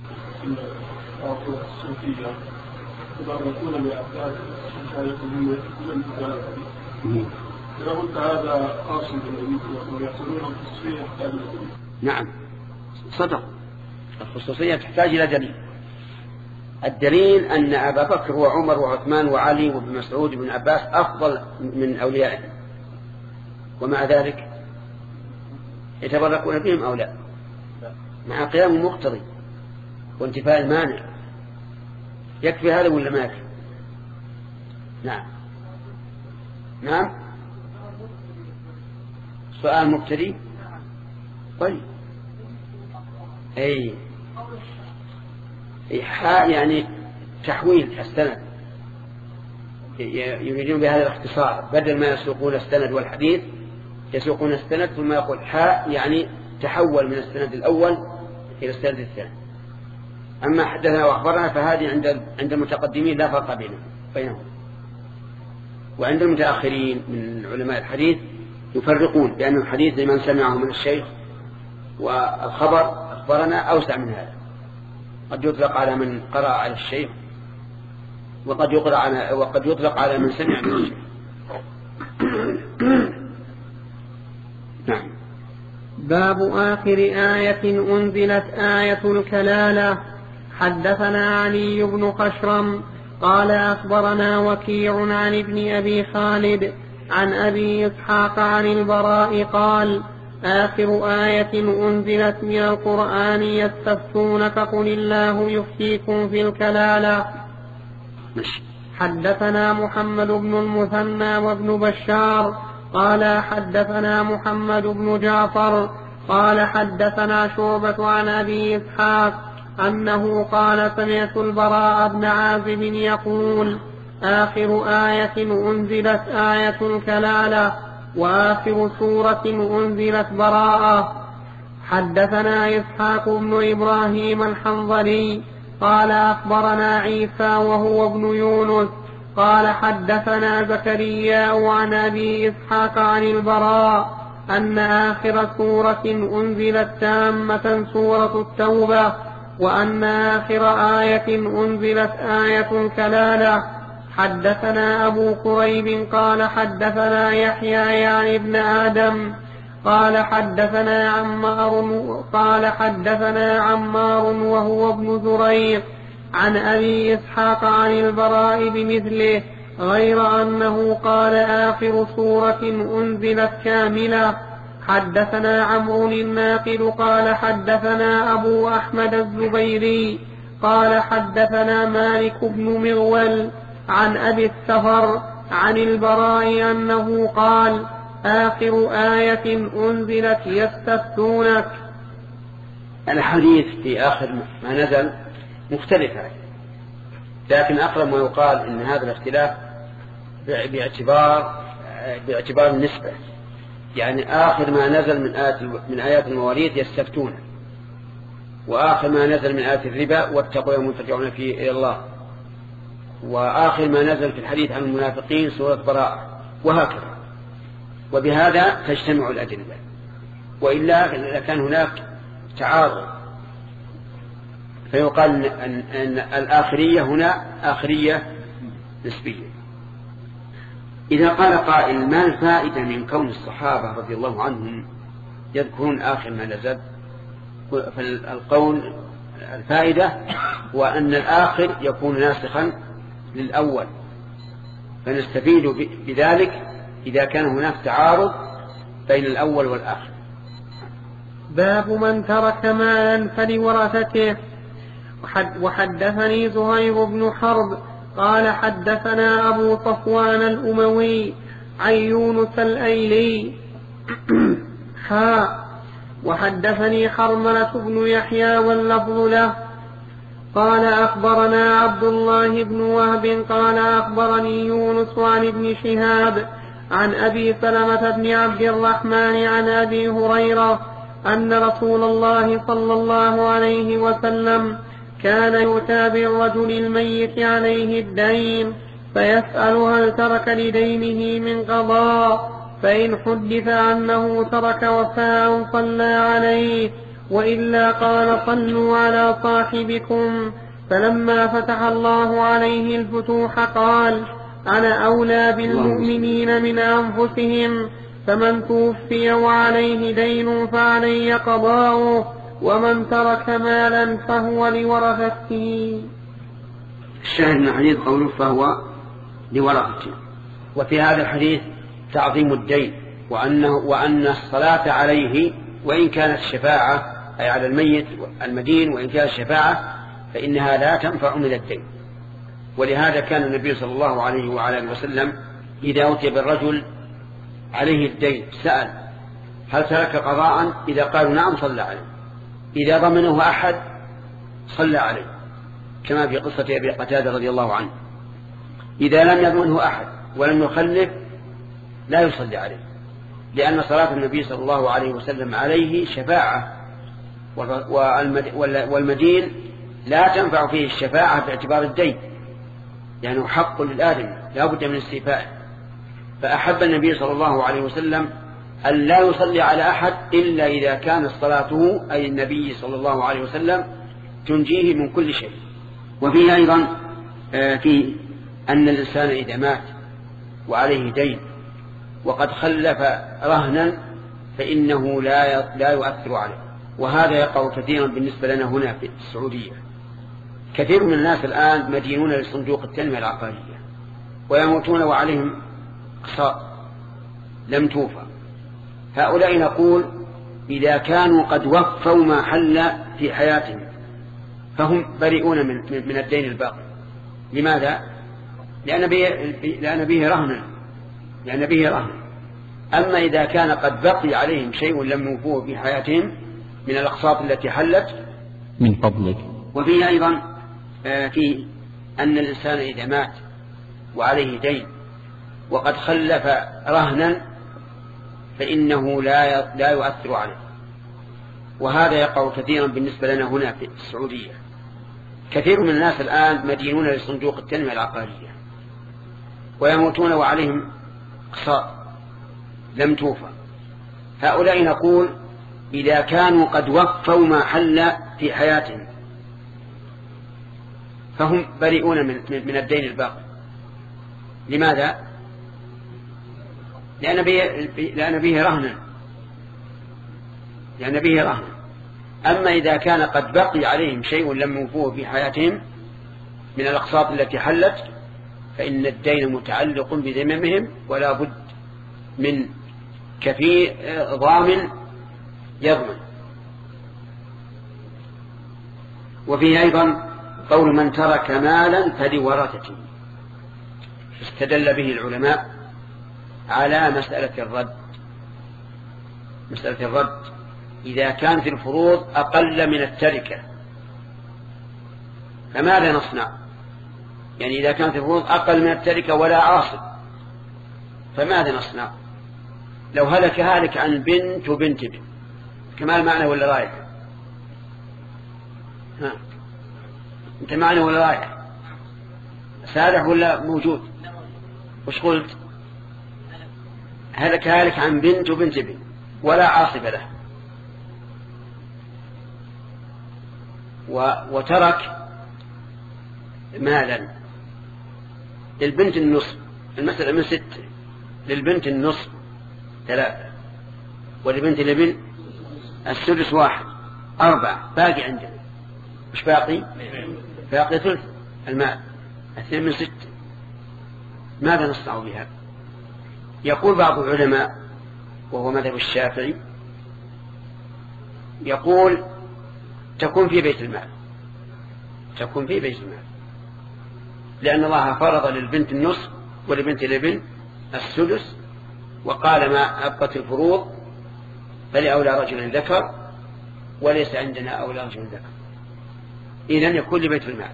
يتبركون بأفعال شايفهم من الكلام. إذا قلت هذا خاص بالنبي ويقولون الخصوصية تحتاج إلى دليل. نعم صدق، الخصوصية تحتاج إلى دليل. الدليل أن أبا بكر وعمر وعثمان وعلي وابن مسعود وابن عباس أفضل من أوليائه، ومع ذلك يتبركون بهم أو لا، مع قيام المقتضي وانتفاء المانع. يكفي هذا ولا ما يكفي؟ نعم. نعم. سؤال مبتدئ. طيب أي إيحاء يعني تحويل السند، يريدون بهذا الاختصار، بدل ما يسوقون السند والحديث يسوقون السند ثم يقول حاء يعني تحول من السند الأول إلى السند الثاني. أما حدثنا وأخبرنا فهذه عند عند المتقدمين لا فرق بينهم، وعند المتأخرين من علماء الحديث يفرقون بأن الحديث لمن سمعه من الشيخ، والخبر أخبرنا أوسع من هذا، قد يطلق على من قرأ على الشيخ وقد يقرأ على وقد يطلق على من سمع من الشيخ. نعم. باب آخر آية أنزلت آية الكلالة. حدثنا علي بن خشرم قال أخبرنا وكيع عن ابن أبي خالد عن أبي إسحاق عن البراء قال آخر آية أنزلت من القرآن يستفتونك قل الله يفتيكم في الكلالة. حدثنا محمد بن المثنى وابن بشار قال حدثنا محمد بن جعفر قال حدثنا شعبة عن أبي إسحاق أنه قال سمعت البراء بن عازب يقول آخر آية أنزلت آية الكلالة وآخر سورة أنزلت براءة. حدثنا إسحاق بن إبراهيم الحنظلي قال أخبرنا عيسى وهو ابن يونس قال حدثنا زكريا عن أبي إسحاق عن البراء أن آخر سورة أنزلت تامة سورة التوبة وأن آخر آية أنزلت آية الكلالة. حدثنا أبو كريب قال حدثنا يحيى يعني ابن آدم قال حدثنا عمار قال حدثنا عمار وهو ابن زريق عن أبي إسحاق عن البراء بمثله غير أنه قال آخر سورة أنزلت كاملة. حدثنا عمرو الناقد قال حدثنا أبو أحمد الزبيري قال حدثنا مالك بن مغول عن أبي السفر عن البراء أنه قال آخر آية أنزلت يستفتونك. الحديث في آخر ما نزل مختلفة، لكن أقرب ما يقال إن هذا الاختلاف باعتبار باعتبار النسبة، يعني آخر ما نزل من آيات من آيات المواليد يستفتون، وآخر ما نزل من آيات الربا واتقوا يوما ترجعون فيه إلى الله، وآخر ما نزل في الحديث عن المنافقين سورة براءة، وهكذا. وبهذا تجتمع الأدلة، وإلا كان هناك تعارض، فيقال أن, أن الآخرية هنا آخرية نسبية. إذا قال قائل ما الفائدة من كون الصحابة رضي الله عنهم يذكرون آخر ما نزل؟ فالقول الفائدة وأن الآخر يكون ناسخا للأول، فنستفيد بذلك إذا كان هناك تعارض بين الأول والآخر. باب من ترك مالا فلورثته. وحدثني زهير بن حرب قال حدثنا أبو صفوان الأموي عن يونس الأيلي حاء وحدثني حرملة بن يحيى واللفظ له قال أخبرنا عبد الله بن وهب قال أخبرني يونس عن ابن شهاب عن أبي سلمة بن عبد الرحمن عن أبي هريرة أن رسول الله صلى الله عليه وسلم كان يؤتى بالرجل الميت عليه الدين فيسأل هل ترك لدينه من قضاء، فإن حدث أنه ترك وفاء صلى عليه، وإلا قال صلوا على صاحبكم. فلما فتح الله عليه الفتوح قال أنا أولى بالمؤمنين من أنفسهم، فمن توفي وعليه دين فعلي قضاؤه، ومن ترك مالا فهو لورثته. الشاهد من الحديث قوله فهو لورثته. وفي هذا الحديث تعظيم الدين، وأنه وأن الصلاة عليه وإن كانت شفاعة أي على الميت المدين، وإن كانت شفاعة فإنها لا تنفع من الدين. ولهذا كان النبي صلى الله عليه وعلى اله وسلم إذا أتي بالرجل عليه الدين سأل هل ترك قضاء؟ إذا قالوا نعم صلى عليه، إذا ضمنه أحد صلى عليه، كما في قصة أبي قتادة رضي الله عنه. إذا لم يضمنه أحد ولم يخلف لا يصلي عليه، لأن صلاة النبي صلى الله عليه وسلم عليه شفاعة، والمدين لا تنفع فيه الشفاعة باعتبار الدين، لأنه يعني حق للآدم لا بد من استيفائه. فأحب النبي صلى الله عليه وسلم أن لا يصلي على أحد إلا إذا كانت صلاته أي النبي صلى الله عليه وسلم تنجيه من كل شيء. وفيه أيضا في أن الإنسان إذا مات وعليه دين وقد خلف رهنا فإنه لا لا يؤثر عليه، وهذا يقع كثيرا بالنسبة لنا هنا في السعودية. كثير من الناس الآن مدينون لصندوق التنمية العقارية ويموتون وعليهم أقساط لم توفى. هؤلاء نقول إذا كانوا قد وفوا ما حل في حياتهم فهم بريئون من, من الدين الباقي. لماذا؟ لأن به, لأن به رهن لأن به رهن. أما إذا كان قد بقي عليهم شيء لم يوفوه في حياتهم من الأقساط التي حلت، من فضلك وفيه أيضا فيه أن الإنسان إذا مات وعليه دين وقد خلف رهنا فإنه لا لا يؤثر عليه، وهذا يقع كثيرا بالنسبة لنا هنا في السعودية. كثير من الناس الآن مدينون لصندوق التنمية العقارية ويموتون وعليهم أقساط لم توفى. هؤلاء نقول إذا كانوا قد وفوا ما حل في حياتهم فهم بريئون من, من الدين الباقي. لماذا؟ لأن به, لأن به رهنا لأن به رهنا أما إذا كان قد بقي عليهم شيء لم يوفوه في حياتهم من الأقساط التي حلت فإن الدين متعلق بذممهم ولا بد من كفيل ضامن يضمن. وفيه أيضا قول من ترك مالا فلورثته، استدل به العلماء على مسألة الرد. مسألة الرد إذا كانت الفروض أقل من التركة فماذا نصنع؟ يعني إذا كانت الفروض أقل من التركة ولا عاصب فماذا نصنع؟ لو هلك هالك عن بنت وبنت بنت كمال معنى ولا رايح؟ ها أنت معنى ولا رايح؟ سارح ولا موجود؟ وش قلت؟ هلك هالك عن بنت وبنت بنت ولا عاصب له وترك مالا للبنت النصف، المسألة من ستة، للبنت النصف ثلاثة ولبنت الابن السدس واحد، أربعة، باقي عندنا مش باقي؟ باقي ثلث المال، اثنين من ستة. ماذا نصنع بها؟ يقول بعض العلماء وهو مذهب الشافعي يقول تكون في بيت المال، تكون في بيت المال لأن الله فرض للبنت النصف ولبنت الابن السدس وقال ما أبقت الفروض فلأولى رجل ذكر وليس عندنا أولى رجل ذكر، إذن يكون لبيت المال.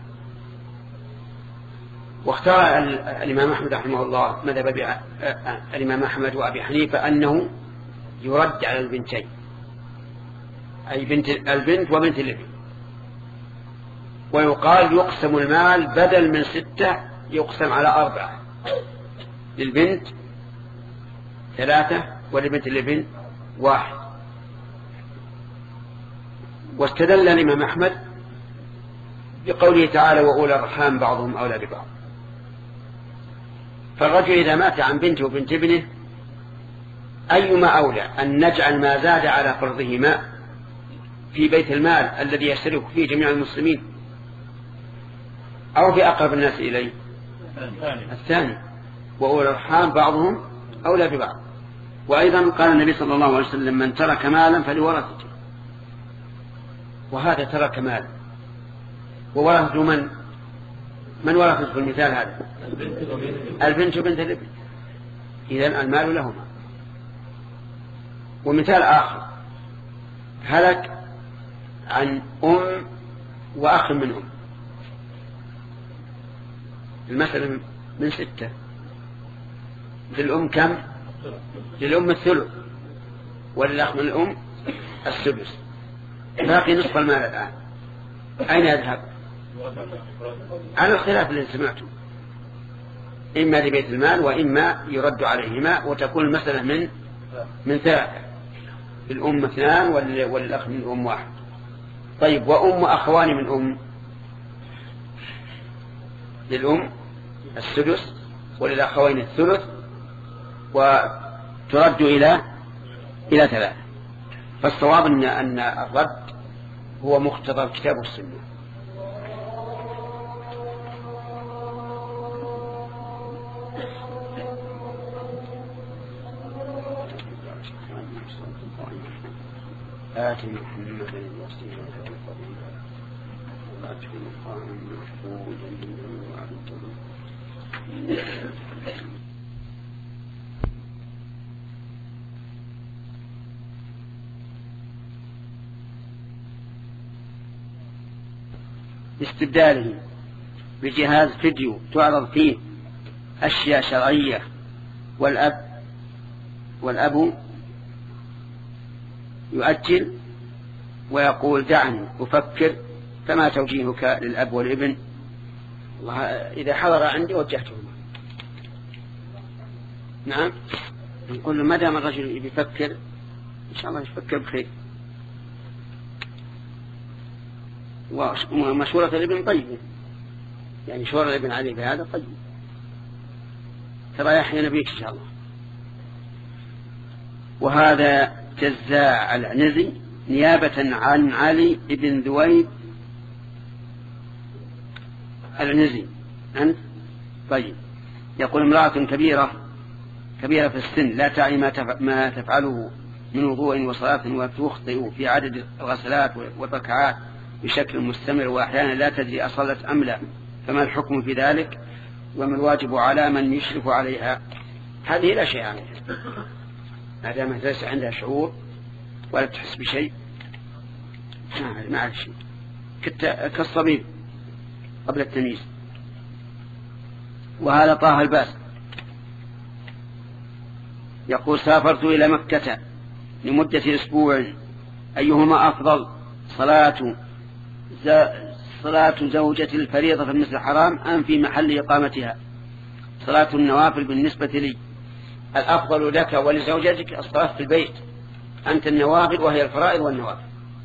واختار الإمام أحمد رحمه الله مذهب الإمام أحمد وأبي حنيفة أنه يرد على البنتين أي بنت البنت وبنت الابن، ويقال يقسم المال بدل من ستة يقسم على أربعة، للبنت ثلاثة ولبنت الابن واحد. واستدل الإمام أحمد بقوله تعالى وأولى الأرحام بعضهم أولى ببعض. فالرجل إذا مات عن بنته وبنت ابنه أيما أولى أن نجعل ما زاد على فرضهما في بيت المال الذي يشترك فيه جميع المسلمين أو في أقرب الناس إليه؟ الثاني، وأولى الأرحام بعضهم أولى ببعض. وأيضا قال النبي صلى الله عليه وسلم من ترك مالا فلورثته، وهذا ترك مالا وورثته من من ورثته في المثال هذا؟ البنت وبنت الابن، إذن المال لهما. ومثال آخر هلك عن أم وأخ من أم، المسألة من ستة، للأم كم؟ للأم الثلث وللأخ من الأم السدس، باقي نصف المال الآن أين يذهب؟ على الخلاف الذي سمعته، إما لبيت المال وإما يرد عليهما وتكون المسألة من من ثلاثة، الأم اثنان والأخ من الأم واحد. طيب وأم أخوان من أم، للأم السدس وللأخوين الثلث وترد إلى إلى ثلاثة. فالصواب أن أن الرد هو مقتضى الكتاب والسنة. آتي محمدا الوسيلة والفضيلة وآتي مقاما محمودا من وعده. باستبداله بجهاز فيديو تعرض فيه أشياء شرعية، والأب والأب يؤجل ويقول دعني أفكر، فما توجيهك للأب والابن؟ والله إذا حضر عندي وجهتهما. نعم، نقول له ما دام الرجل يفكر إن شاء الله يفكر بخير. ومشورة الابن طيبة، يعني شورة الابن عليه بهذا طيب، ترى يحيى نبيك إن شاء الله. وهذا جزاء العنزي نيابة عن علي بن ذويب العنزي. أنت طيب. يقول امرأة كبيرة كبيرة في السن لا تعي ما تفعله من وضوء وصلاة، وتخطئ في عدد الغسلات والركعات بشكل مستمر، وأحيانا لا تدري أصلت أم لا، فما الحكم في ذلك؟ وما الواجب على من يشرف عليها؟ هذه لا شيء عنها، ما دام ليس عندها شعور ولا تحس بشيء ما عندها شيء، كالصبيب قبل التمييز. وهذا طه الباس يقول سافرت إلى مكة لمدة أسبوع، أيهما أفضل، صلاة صلاة زوجة الفريضة في المسجد الحرام أم في محل إقامتها؟ صلاة النوافل بالنسبة لي الأفضل لك ولزوجتك الصلاة في البيت، أنت النوافل وهي الفرائض والنوافل.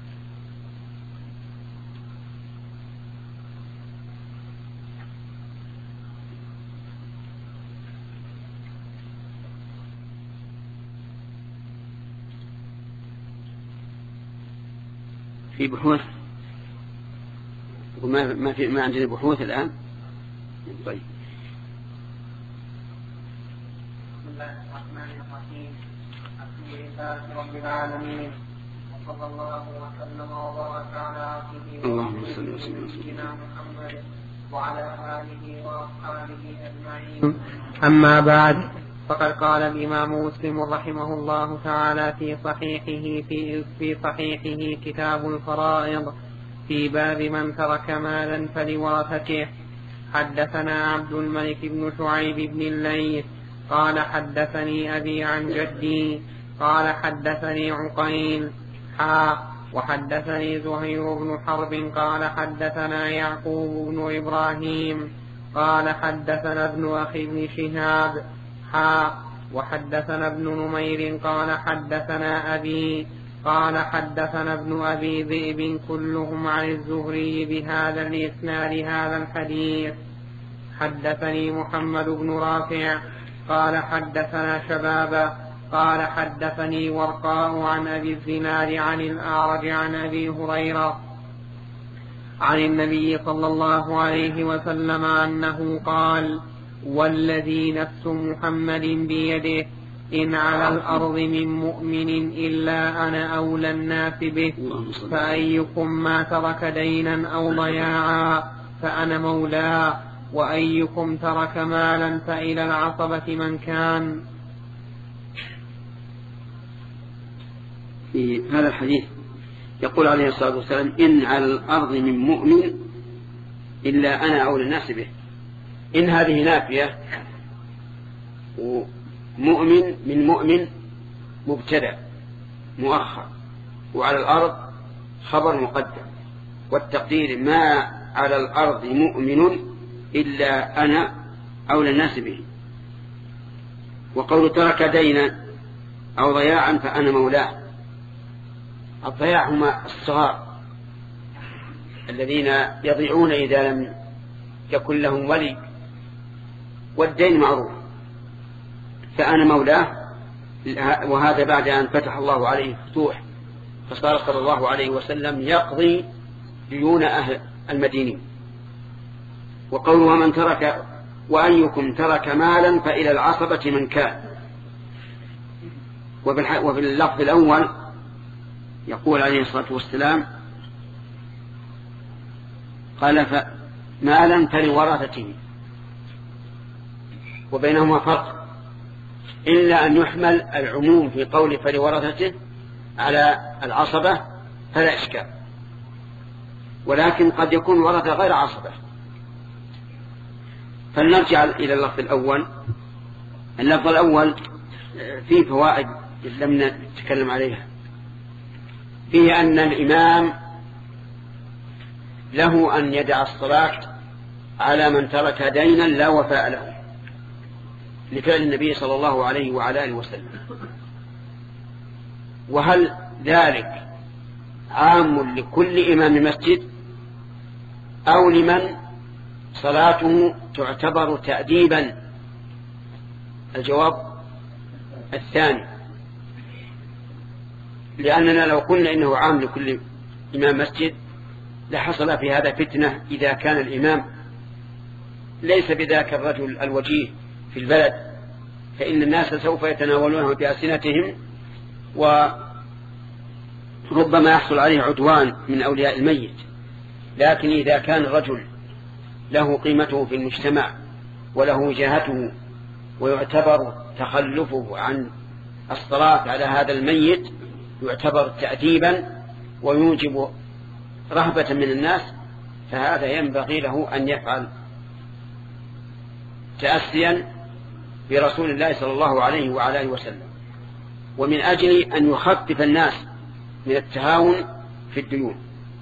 في بحوث وما ما في ما عندنا بحوث الآن. طيب. بسم الله الرحمن الرحيم، الحمد لله رب العالمين، وصلى الله وسلم وبارك على عبده ورسوله سيدنا محمد وعلى آله وأصحابه أجمعين. أما بعد، فقد قال الإمام مسلم رحمه الله تعالى في صحيحه في في صحيحه كتاب الفرائض في باب من ترك مالا فلورثته. حدثنا عبد الملك بن شعيب بن الليث قال حدثني أبي عن جدي قال حدثني عقيل حا وحدثني زهير بن حرب قال حدثنا يعقوب بن إبراهيم قال حدثنا ابن أخي بن شهاب حا وحدثنا ابن نمير قال حدثنا أبي قال حدثنا ابن أبي ذئب كلهم عن الزهري بهذا الإسناد هذا الحديث. حدثني محمد بن رافع قال حدثنا شبابا قال حدثني ورقاء عن أبي الزناد عن الأعرج عن أبي هريرة عن النبي صلى الله عليه وسلم أنه قال والذي نفس محمد بيده إن على الأرض من مؤمن إلا أنا أولى الناس به، فأيكم ما ترك دينا أو ضياعا فأنا مولاه، وأيكم ترك مالا فإلى العصبة من كان. في هذا الحديث يقول عليه الصلاة والسلام إن على الأرض من مؤمن إلا أنا أولى الناس به. إن هذه نافية، ومؤمن من مؤمن مبتدأ مؤخر، وعلى الأرض خبر مقدم، والتقدير ما على الأرض مؤمن إلا أنا أولى الناس به. وقول ترك دينا أو ضياعا فأنا مولاه. الضياع هما الصغار الذين يضيعون إذا لم يكن لهم ولي، والدين معروف، فأنا مولاه. وهذا بعد أن فتح الله عليه فتوح، فصار صلى الله عليه وسلم يقضي ديون أهل المدينين. وقوله من ترك وأيكم ترك مالا فإلى العصبة من كان. وفي اللفظ الأول يقول عليه الصلاة والسلام قال فمالا فلورثته، وبينهما فرق، إلا أن يحمل العموم في قول فلورثته على العصبة فلا إشكال. ولكن قد يكون ورث غير عصبة. فلنرجع إلى اللفظ الأول. اللفظ الأول فيه فوائد لم نتكلم عليها. فيه أن الإمام له أن يدع الصلاة على من ترك دينا لا وفاء له، لفعل النبي صلى الله عليه وعلى آله وسلم. وهل ذلك عام لكل إمام مسجد أو لمن صلاته تعتبر تأديبا؟ الجواب الثاني، لأننا لو قلنا إنه عام لكل إمام مسجد لحصل في هذا فتنة إذا كان الإمام ليس بذاك الرجل الوجيه في البلد، فإن الناس سوف يتناولونه بألسنتهم وربما يحصل عليه عدوان من أولياء الميت. لكن إذا كان الرجل له قيمته في المجتمع وله وجاهته ويعتبر تخلفه عن الصلاة على هذا الميت يعتبر تأديبا ويوجب رهبة من الناس، فهذا ينبغي له أن يفعل تأسيا برسول الله صلى الله عليه وعلى آله وسلم، ومن أجل أن يخفف الناس من التهاون في الديون.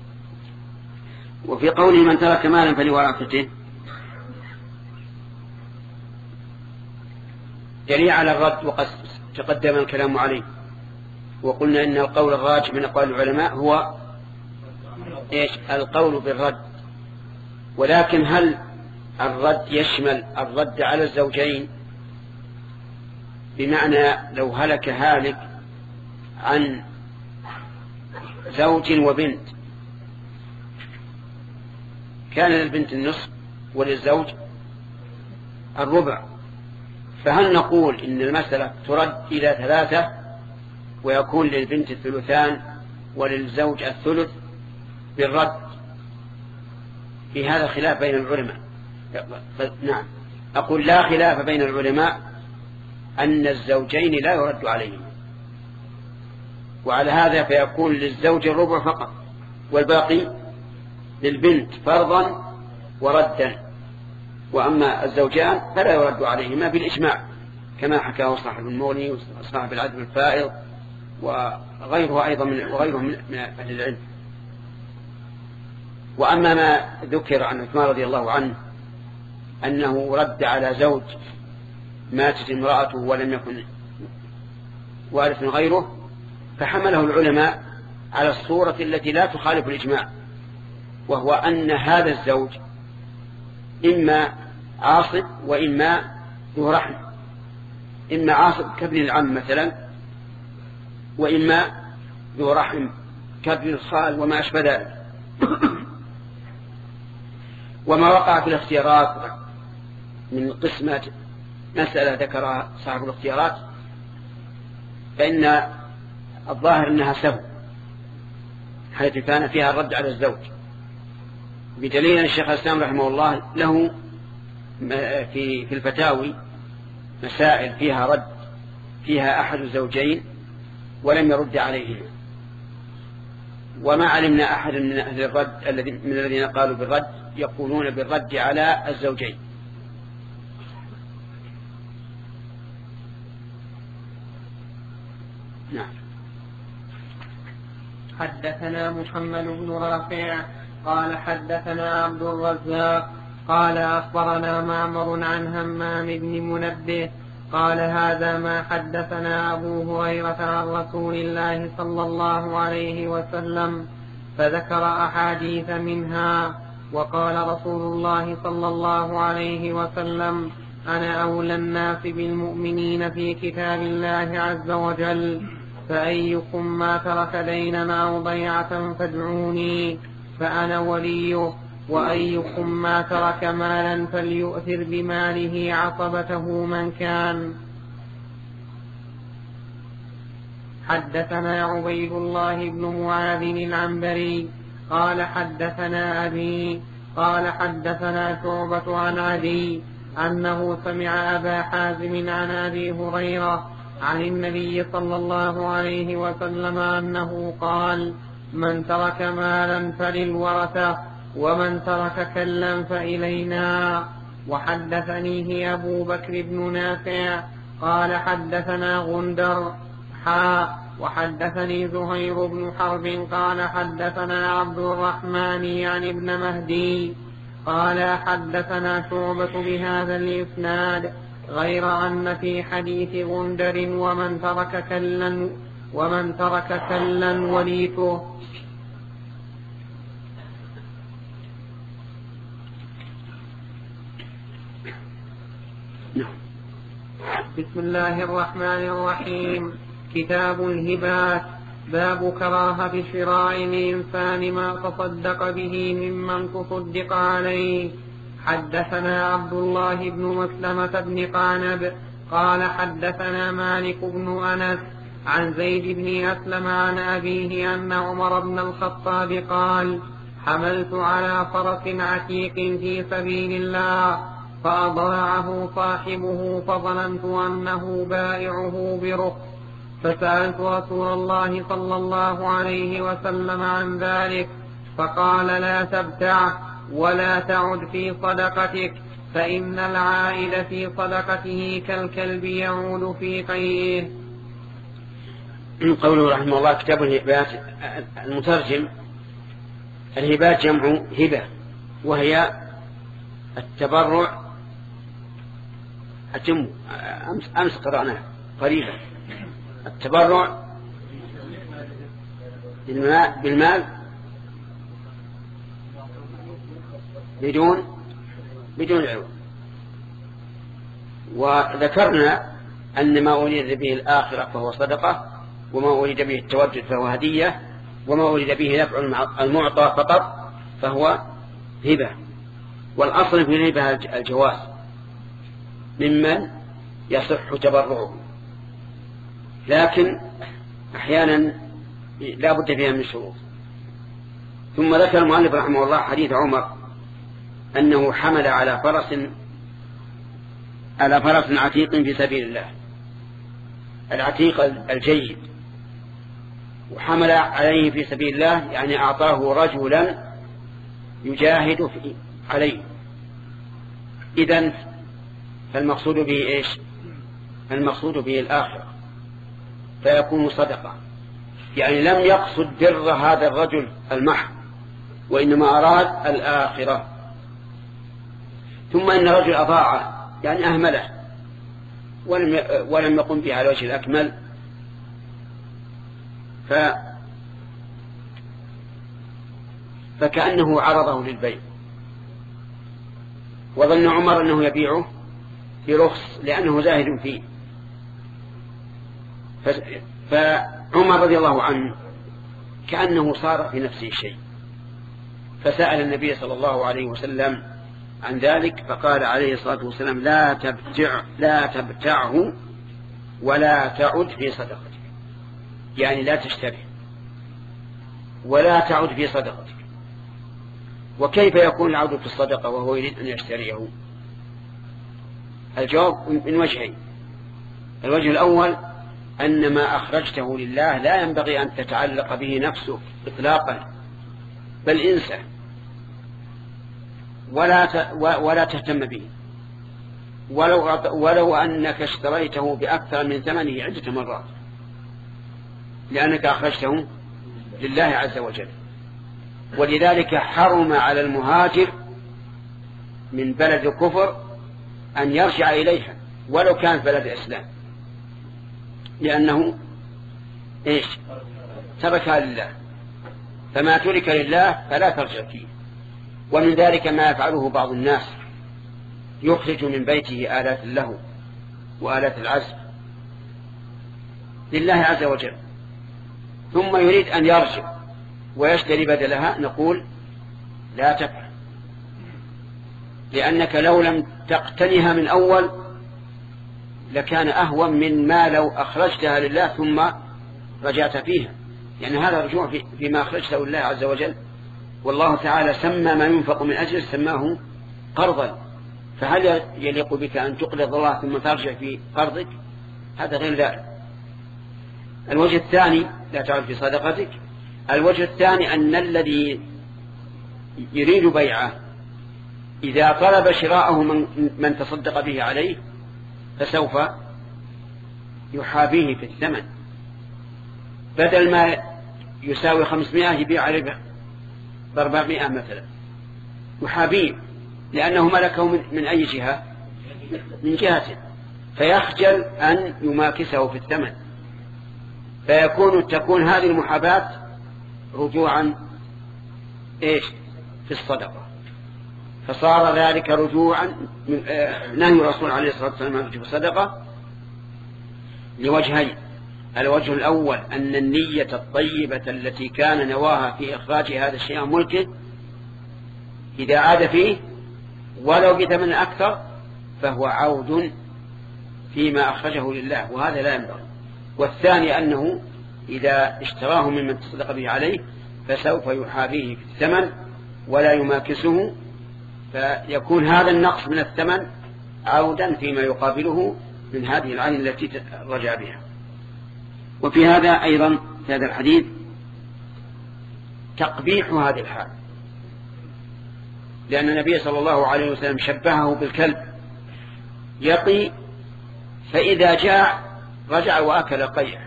وفي قوله من ترك مالا فلورثته دليل على الرد، وقد تقدم الكلام عليه، وقلنا إن القول الراجح من أقوال العلماء هو إيش؟ القول بالرد. ولكن هل الرد يشمل الرد على الزوجين؟ بمعنى لو هلك هالك عن زوج وبنت كان للبنت النصف وللزوج الربع، فهل نقول إن المسألة ترد إلى ثلاثة ويكون للبنت الثلثان وللزوج الثلث بالرد؟ في هذا خلاف بين العلماء. نعم، أقول لا خلاف بين العلماء أن الزوجين لا يرد عليهم، وعلى هذا فيكون للزوج الربع فقط والباقي للبنت فرضا وردا، وأما الزوجان فلا يرد عليهما بالإجماع كما حكاه صاحب المغني وصاحب العدل الفائض وغيره أيضا من وغيره من أهل العلم. وأما ما ذكر عن عثمان رضي الله عنه أنه رد على زوج ماتت امرأته ولم يكن وارث غيره، فحمله العلماء على الصورة التي لا تخالف الإجماع، وهو أن هذا الزوج إما عاصب وإما ذو رحم، إما عاصب كابن العم مثلا، وإما ذو رحم كابن الخال وما أشبه ذلك. وما وقع في الاختيارات من قسمة مسألة ذكرها صاحب الاختيارات فإن الظاهر أنها سهو، حيث كان فيها الرد على الزوج، بدليل أن الشيخ الإسلام رحمه الله له في في الفتاوي مسائل فيها رد فيها أحد الزوجين ولم يرد عليهما، وما علمنا أحد من أهل الرد من الذين قالوا بالرد يقولون بالرد على الزوجين. نعم. حدثنا محمد بن رافع قال حدثنا عبد الرزاق قال أخبرنا معمر عن همام بن منبه قال هذا ما حدثنا أبو هريرة عن رسول الله صلى الله عليه وسلم، فذكر أحاديث منها، وقال رسول الله صلى الله عليه وسلم أنا أولى الناس بالمؤمنين في كتاب الله عز وجل، فأيكم ما ترك دينا أو ضيعة فادعوني فأنا وليه، وأيكم ما ترك مالا فليؤثر بماله عصبته من كان. حدثنا عبيد الله بن معاذ العنبري قال حدثنا أبي قال حدثنا شعبة عن عدي أنه سمع أبا حازم عن أبي هريرة عن النبي صلى الله عليه وسلم أنه قال من ترك مالا فللورثة ومن ترك كلا فإلينا. وحدثنيه أبو بكر بن نافع قال حدثنا غندر حا وحدثني زهير بن حرب قال حدثنا عبد الرحمن يعني ابن مهدي قال حدثنا شعبة بهذا الإسناد غير أن في حديث غندر ومن ترك كلا ومن ترك كلا وليته. بسم الله الرحمن الرحيم. كتاب الهبات. باب كراهة شراء الإنسان ما تصدق به ممن تصدق عليه. حدثنا عبد الله بن مسلمة بن قعنب قال حدثنا مالك بن أنس عن زيد بن أسلم عن أبيه أن عمر بن الخطاب قال حملت على فرس عتيق في سبيل الله فأضاعه صاحبه فظننت أنه بائعه برخص فسألت رسول الله صلى الله عليه وسلم عن ذلك فقال لا تبتعه ولا تعد في صدقتك فإن العائد في صدقته كالكلب يعود في قيئه. قوله رحمه الله كتاب الهبات. المترجم الهبات جمع هبة وهي التبرع. أتم أمس, أمس قرأنا قريبا التبرع بالمال بدون بدون عوض. وذكرنا أن ما أريد به الآخرة فهو صدقة وما أريد به التوجد فهو هدية وما أريد به نفع المعطى فقط فهو هبة. والأصل في الهبة الجواز ممن يصح تبرعه لكن أحيانا لا بد فيها من شروط. ثم ذكر المؤلف رحمه الله حديث عمر أنه حمل على فرس على فرس عتيق في سبيل الله. العتيق الجيد وحمل عليه في سبيل الله يعني أعطاه رجلا يجاهد فيه عليه. إذن فالمقصود به إيش؟ المقصود به الآخرة فيكون صدقة. يعني لم يقصد بر هذا الرجل المحض وإنما أراد الآخرة. ثم إن الرجل أضاعه يعني أهمله ولم ولم يقم به على وجه الأكمل ف فكأنه عرضه للبيع وظن عمر أنه يبيعه برخص لأنه زاهد فيه. فعمر رضي الله عنه كأنه صار في نفسه شيء فسأل النبي صلى الله عليه وسلم عن ذلك فقال عليه الصلاة والسلام لا تبتع لا تبتعه ولا تعد في صدقتك. يعني لا تشتري ولا تعد في صدقتك. وكيف يكون العود في الصدقة وهو يريد أن يشتريه؟ الجواب من وجهين. الوجه الأول أن ما أخرجته لله لا ينبغي أن تتعلق به نفسه إطلاقا بل انسى ولا ولا تهتم به ولو ولو أنك اشتريته بأكثر من ثمنه عدة مرات لأنك أخرجته لله عز وجل. ولذلك حرم على المهاجر من بلد كفر أن يرجع إليها ولو كان بلد إسلام لأنه إيش تركها لله. فما ترك لله فلا ترجع فيه. ومن ذلك ما يفعله بعض الناس يخرج من بيته آلات له وآلات العزف لله عز وجل ثم يريد أن يرجع ويشتري بدلها نقول لا تفعل لأنك لو لم تقتنها من أول لكان أهون من ما لو أخرجتها لله ثم رجعت فيها. يعني هذا رجوع فيما أخرجته لله عز وجل. والله تعالى سمى ما ينفق من أجل سماه قرضا. فهل يليق بك أن تقرض الله ثم ترجع في قرضك؟ هذا غير ذلك. الوجه الثاني لا تعد في صدقتك الوجه الثاني أن الذي يريد بيعه إذا طلب شراءه من, من تصدق به عليه فسوف يحابيه في الثمن، بدل ما يساوي خمسمائة يبيع عليه بأربعمائة مثلا، يحابيه لأنه ملكه من, من أي جهة؟ من جهته، فيخجل أن يماكسه في الثمن، فيكون تكون هذه المحاباة رجوعا إيش في الصدقة، فصار ذلك رجوعا من آه نهي الرسول عليه الصلاة والسلام عن رجوع الصدقة لوجهين. الوجه الأول أن النية الطيبة التي كان نواها في إخراج هذا الشيء ملكه إذا عاد فيه ولو بثمن أكثر فهو عود فيما أخرجه لله، وهذا لا ينبغي. والثاني أنه إذا اشتراه ممن تصدق به عليه فسوف يحابيه في الثمن ولا يماكسه، فيكون هذا النقص من الثمن عودا فيما يقابله من هذه العين التي رجع بها. وفي هذا أيضا في هذا الحديث تقبيح هذه الحال، لأن النبي صلى الله عليه وسلم شبهه بالكلب يقي فإذا جاع رجع وأكل قيح.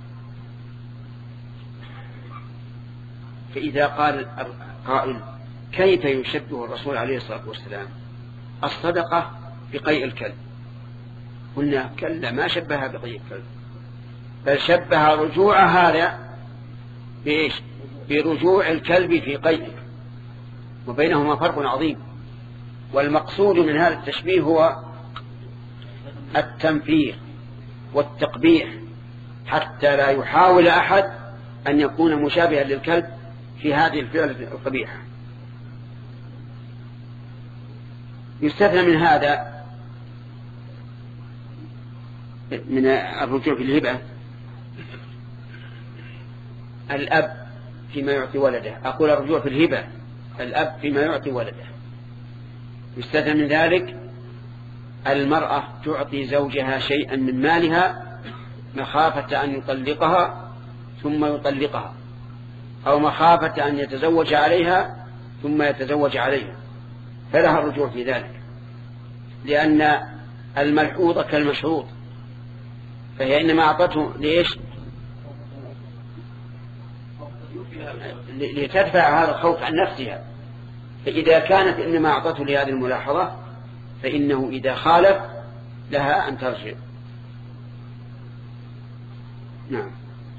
فإذا قال قائل كيف يشبه الرسول عليه الصلاة والسلام الصدقة بقيء الكلب؟ قلنا كلا، ما شبهها بقيء الكلب، بل شبه رجوع هذا بإيش؟ برجوع الكلب في قيئه، وبينهما فرق عظيم. والمقصود من هذا التشبيه هو التنفير والتقبيح حتى لا يحاول أحد أن يكون مشابها للكلب في هذه الفعل القبيحة. يستثنى من هذا من الرجوع في الهبة الأب فيما يعطي ولده، أقول الرجوع في الهبة الأب فيما يعطي ولده. يستثنى من ذلك المرأة تعطي زوجها شيئا من مالها مخافة أن يطلقها ثم يطلقها، أو مخافة أن يتزوج عليها ثم يتزوج عليها، فلها الرجوع في ذلك، لأن الملحوظ كالمشروط، فهي إنما أعطته ليش؟ لتدفع هذا الخوف عن نفسها. فإذا كانت إنما أعطته لهذه الملاحظة فإنه إذا خالف لها أن ترجع. نعم.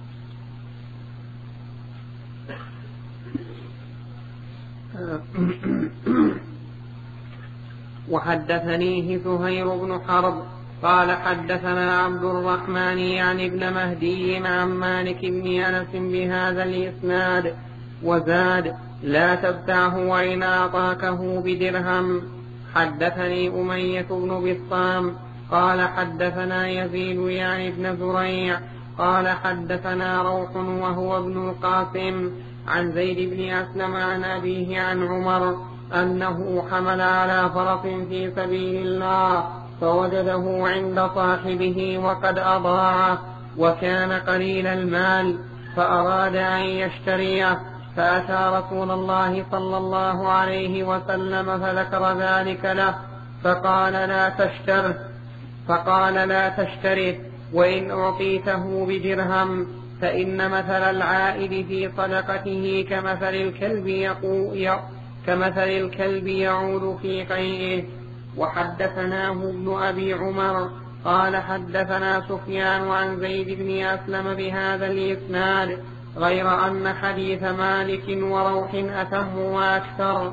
وحدثنيه زهير بن حرب قال حدثنا عبد الرحمن يعني ابن مهدي عن مالك بن أنس بهذا الإسناد وزاد لا تبتعه وإن أعطاكه بدرهم. حدثني أمية بن بسطام قال حدثنا يزيد يعني ابن زريع قال حدثنا روح وهو ابن القاسم عن زيد بن أسلم عن أبيه عن عمر أنه حمل على فرس في سبيل الله فوجده عند صاحبه وقد أضاعه وكان قليل المال فأراد أن يشتريه، فأتى رسول الله صلى الله عليه وسلم فذكر ذلك له فقال لا تشتره فقال لا تشتره وإن أعطيته بدرهم فإن مثل العائد في صدقته كمثل الكلب يقو كمثل الكلب يعود في قيئه. وحدثناه ابن أبي عمر قال حدثنا سفيان عن زيد بن أسلم بهذا الإسناد غير أن حديث مالك وروح أتم وأكثر.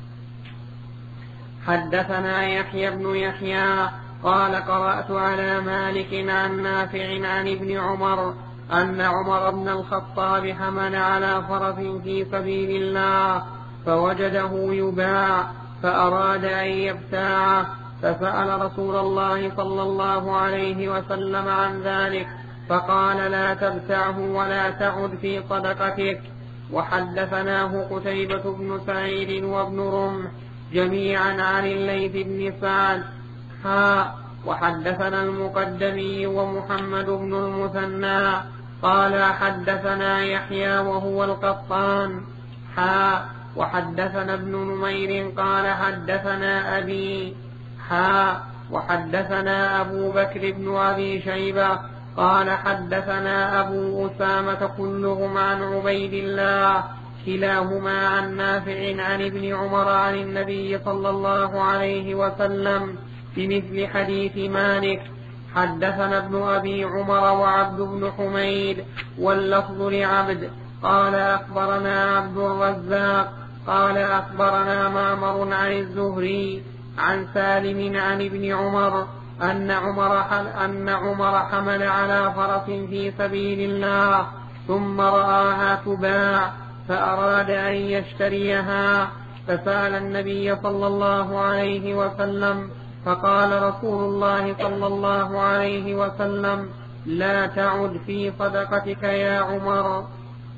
حدثنا يحيى بن يحيى قال قرأت على مالك عن نافع عن ابن عمر أن عمر بن الخطاب حمل على فرس في سبيل الله فوجده يباع فأراد أن يبتاعه فسأل رسول الله صلى الله عليه وسلم عن ذلك فقال لا تبتعه ولا تعد في صدقتك. وحدثناه قتيبة بن سعيد وابن رمح جميعا عن الليث بن سعد ها وحدثنا المقدمي ومحمد بن المثنى قال حدثنا يحيى وهو القطان حا وحدثنا ابن نمير قال حدثنا أبي حا وحدثنا أبو بكر بن أبي شيبة قال حدثنا أبو أسامة كلهم عن عبيد الله كلاهما عن نافع عن ابن عمر عن النبي صلى الله عليه وسلم بمثل حديث مالك. حدثنا ابن أبي عمر وعبد بن حميد واللفظ لعبد قال أخبرنا عبد الرزاق قال أخبرنا معمر عن الزهري عن سالم عن ابن عمر أن عمر, أن عمر حمل على فرس في سبيل الله ثم رآها تباع فأراد أن يشتريها فسأل النبي صلى الله عليه وسلم فقال رسول الله صلى الله عليه وسلم لا تعد في صدقتك يا عمر.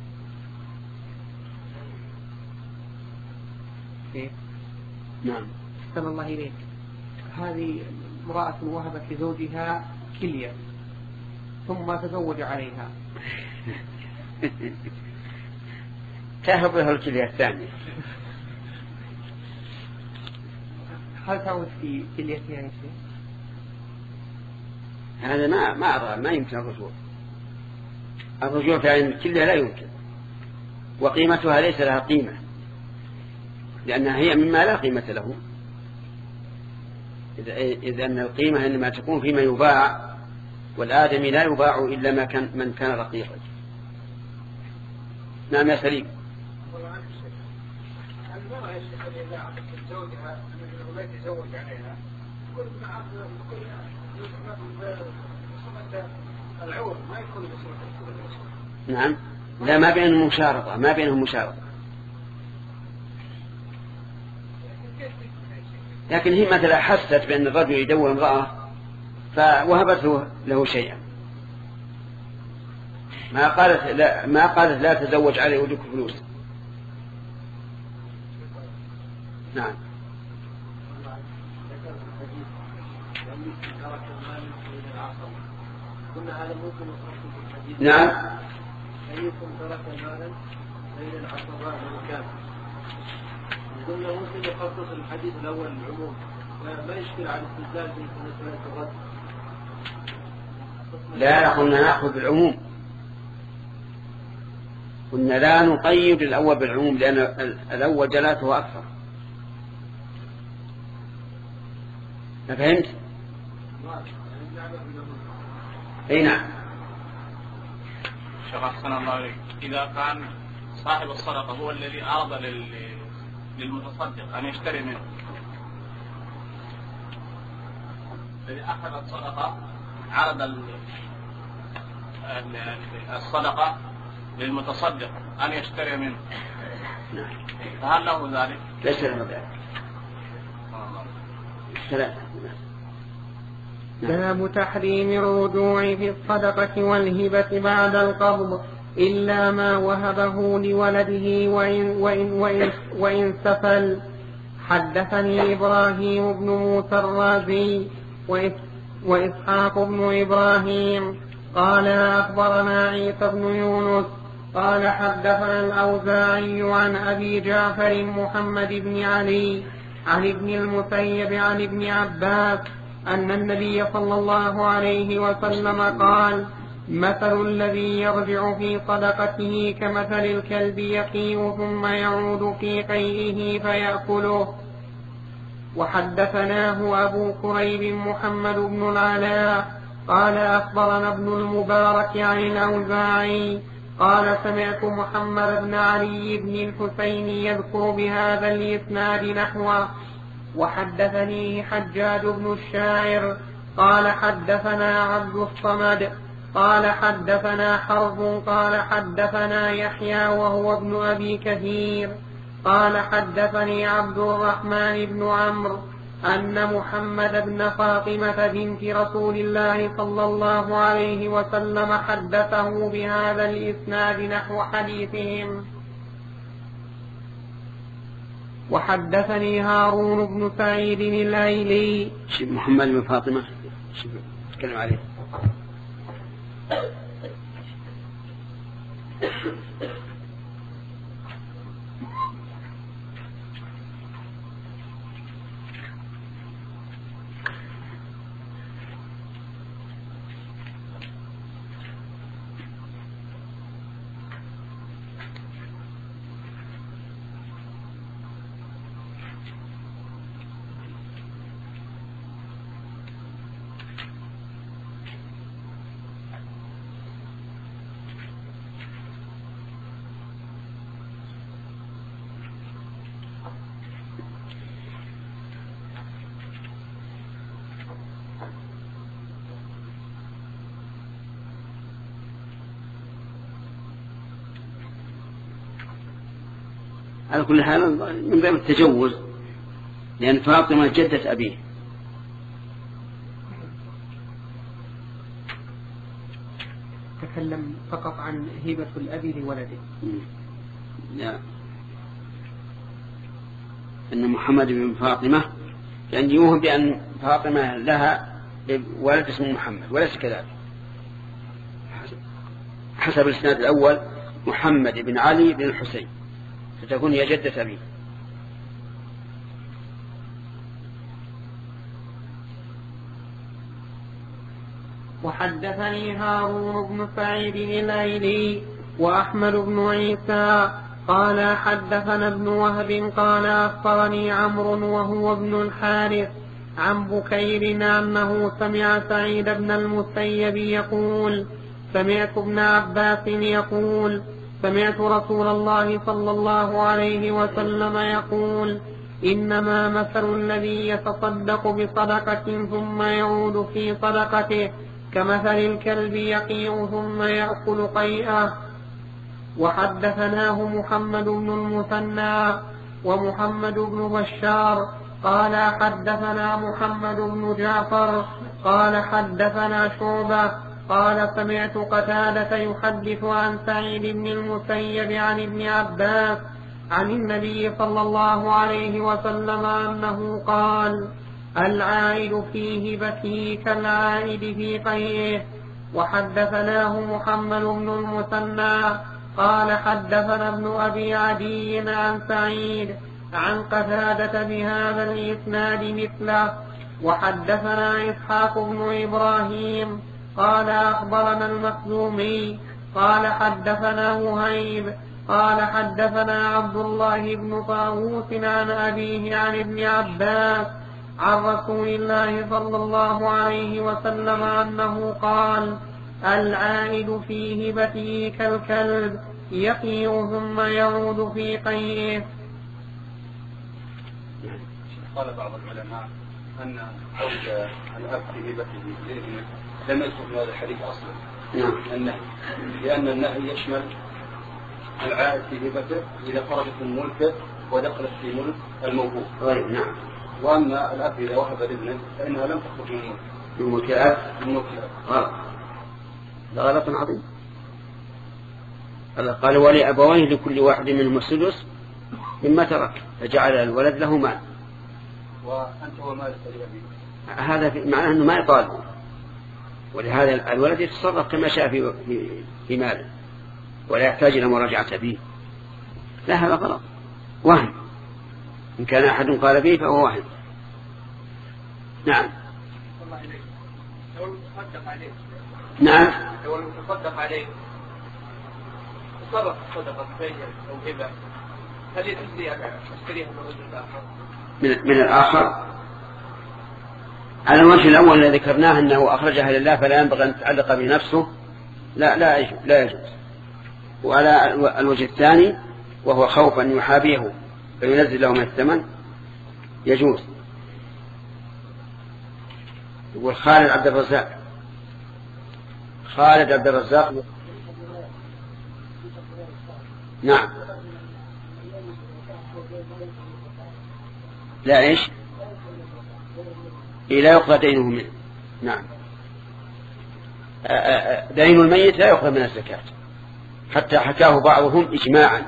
نعم. أحسن الله إليك. هذه امرأة وهبت لزوجها كلية ثم تزوج عليها تهب له الكلية الثانية، هل تعود في كليتها يا شيخ؟ هذا ما ما أرى ما يمكن الرجوع. الرجوع في عين الكلية لا يمكن، وقيمتها ليس لها قيمة لأنها هي مما لا قيمة له، إذ أن القيمة إنما تكون فيما يباع، والآدمي لا يباع إلا ما كان من كان رقيقا. نعم يا سليم. المرأة يا شيخ اللي لا عقد زوجها أنه لا يتزوج عليها كل ما عقد كل بصمة العور ما يكون بصمة. نعم. لا ما بينهم مشارطة، ما بينهم مشارطة، لكن هي مثلا حست بأن الرجل يدور امرأة فوهبته له شيئا، ما قالت لا ما قالت لا تزوج عليه ودك فلوس. نعم. نعم. أيكم ترك مالا بين العصباء والمكان. قلنا ممكن يخصص الحديث الأول العموم ما يشكل على الاستدلال في مسألة الرد. لا قلنا نأخذ بالعموم، قلنا لا نقيد الأول بالعموم لأن الأول جلاته أكثر. ما فهمت؟ أي نعم. شيخ أحسن الله عليك، إذا كان صاحب الصدقة هو الذي أعرض لل... للمتصدق أن يشتري منه، الذي أخذ الصدقة عرض ال... الصدقة للمتصدق أن يشتري منه، فهل له ذلك؟ ليس له ذلك. باب تحريم الرجوع في الصدقة والهبة بعد القبض إلا ما وهبه لولده وإن, وإن, وإن, وإن سفل. حدثني إبراهيم بن موسى الرازي وإسحاق بن إبراهيم قال أخبرنا عيسى بن يونس قال حدثنا الأوزاعي عن أبي جعفر محمد بن علي عن ابن المسيب عن ابن عباس أن النبي صلى الله عليه وسلم قال مثل الذي يرجع في صدقته كمثل الكلب يقيء ثم يعود في قيئه فيأكله. وحدثناه أبو كريب محمد بن العلاء قال أخبرنا ابن المبارك عن الأوزاعي قال سمعت محمد بن علي بن الحسين يذكر بهذا الإسناد نحوه. وحدثني حجاج بن الشاعر قال حدثنا عبد الصمد قال حدثنا حرب قال حدثنا يحيى وهو ابن أبي كثير قال حدثني عبد الرحمن بن عمرو أن محمد بن فاطمة بنت رسول الله صلى الله عليه وسلم حدثه بهذا الإسناد نحو حديثهم. وحدثني هارون بن سعيد الأيلي. محمد بن فاطمة تكلم عليه. على كل حال من باب التجوز، لأن فاطمة جدة أبيه. تكلم فقط عن هبة الأب لولده. لا، أن محمد بن فاطمة يعني يوهم بأن فاطمة لها ولد اسمه محمد، وليس كذلك. حسب الإسناد الأول محمد بن علي بن الحسين، فتكون هي جدة أبيه. وحدثني هارون بن سعيد الأيلي وأحمد بن عيسى قال حدثنا ابن وهب قال أخبرني عمرو وهو ابن الحارث عن بكير أنه سمع سعيد بن المسيب يقول سمعت ابن عباس يقول سمعت رسول الله صلى الله عليه وسلم يقول إنما مثل الذي يتصدق بصدقة ثم يعود في صدقته كمثل الكلب يقيء ثم يأكل قيئه. وحدثناه محمد بن المثنى ومحمد بن بشار قال حدثنا محمد بن جعفر قال حدثنا شعبة قال سمعت قتادة يحدث عن سعيد بن المسيب عن ابن عباس عن النبي صلى الله عليه وسلم أنه قال العائد في هبته كالعائد في قيئه. وحدثناه محمد بن المثنى قال حدثنا ابن أبي عدي عن سعيد عن قتادة بهذا الإسناد مثله. وحدثنا إسحاق بن إبراهيم قال أخبرنا المخزومي قال حدثنا وهيب قال حدثنا عبد الله بن طاووس عن أبيه عن ابن عباس عن رسول الله صلى الله عليه وسلم أنه قال العائد في هبته كالكلب يقيء ثم يعود في قيئه. قال بعض العلماء أن عود الأب في هبته لم يذكر في هذا الحديث أصلا النهي، لأن النهي يشمل العائد في هبته إذا خرجت من ملكه ودخلت في ملك الموهوب. نعم. وأما الأب إذا وهب لابنه فإنها لم تخرج من ملك من ملك الأب. من ملك الأب. هذا غلط عظيم. قال ولأبويه لكل واحد منهم السدس مما ترك فجعل الولد له مال. وأنت ومالك لأبيك. هذا معناه أنه ما يطالبه، ولهذا الولد يتصرف كما شاء في في ماله ولا يحتاج إلى مراجعة أبيه. لا، هذا غلط، وهم. إن كان أحد قال به فهو وهم. نعم. لو المتصدق عليه. نعم. لو المتصدق عليه تصرف صدقة بين أو هبة، هل يجوز أن أشتريها من الرجل الآخر؟ من, من الآخر على الوجه الأول الذي ذكرناه أنه أخرجها لله فلا ينبغي أن تتعلق بنفسه، لا لا يجوز, لا يجوز. وعلى الوجه الثاني وهو خوف أن يحابيه فينزل له من الثمن يجوز. يقول خالد عبد الرزاق خالد عبد الرزاق نعم. لا إيش لا يقضى دينه منه. نعم. دين الميت لا يقضى من الزكاة حتى حكاه بعضهم إجماعا،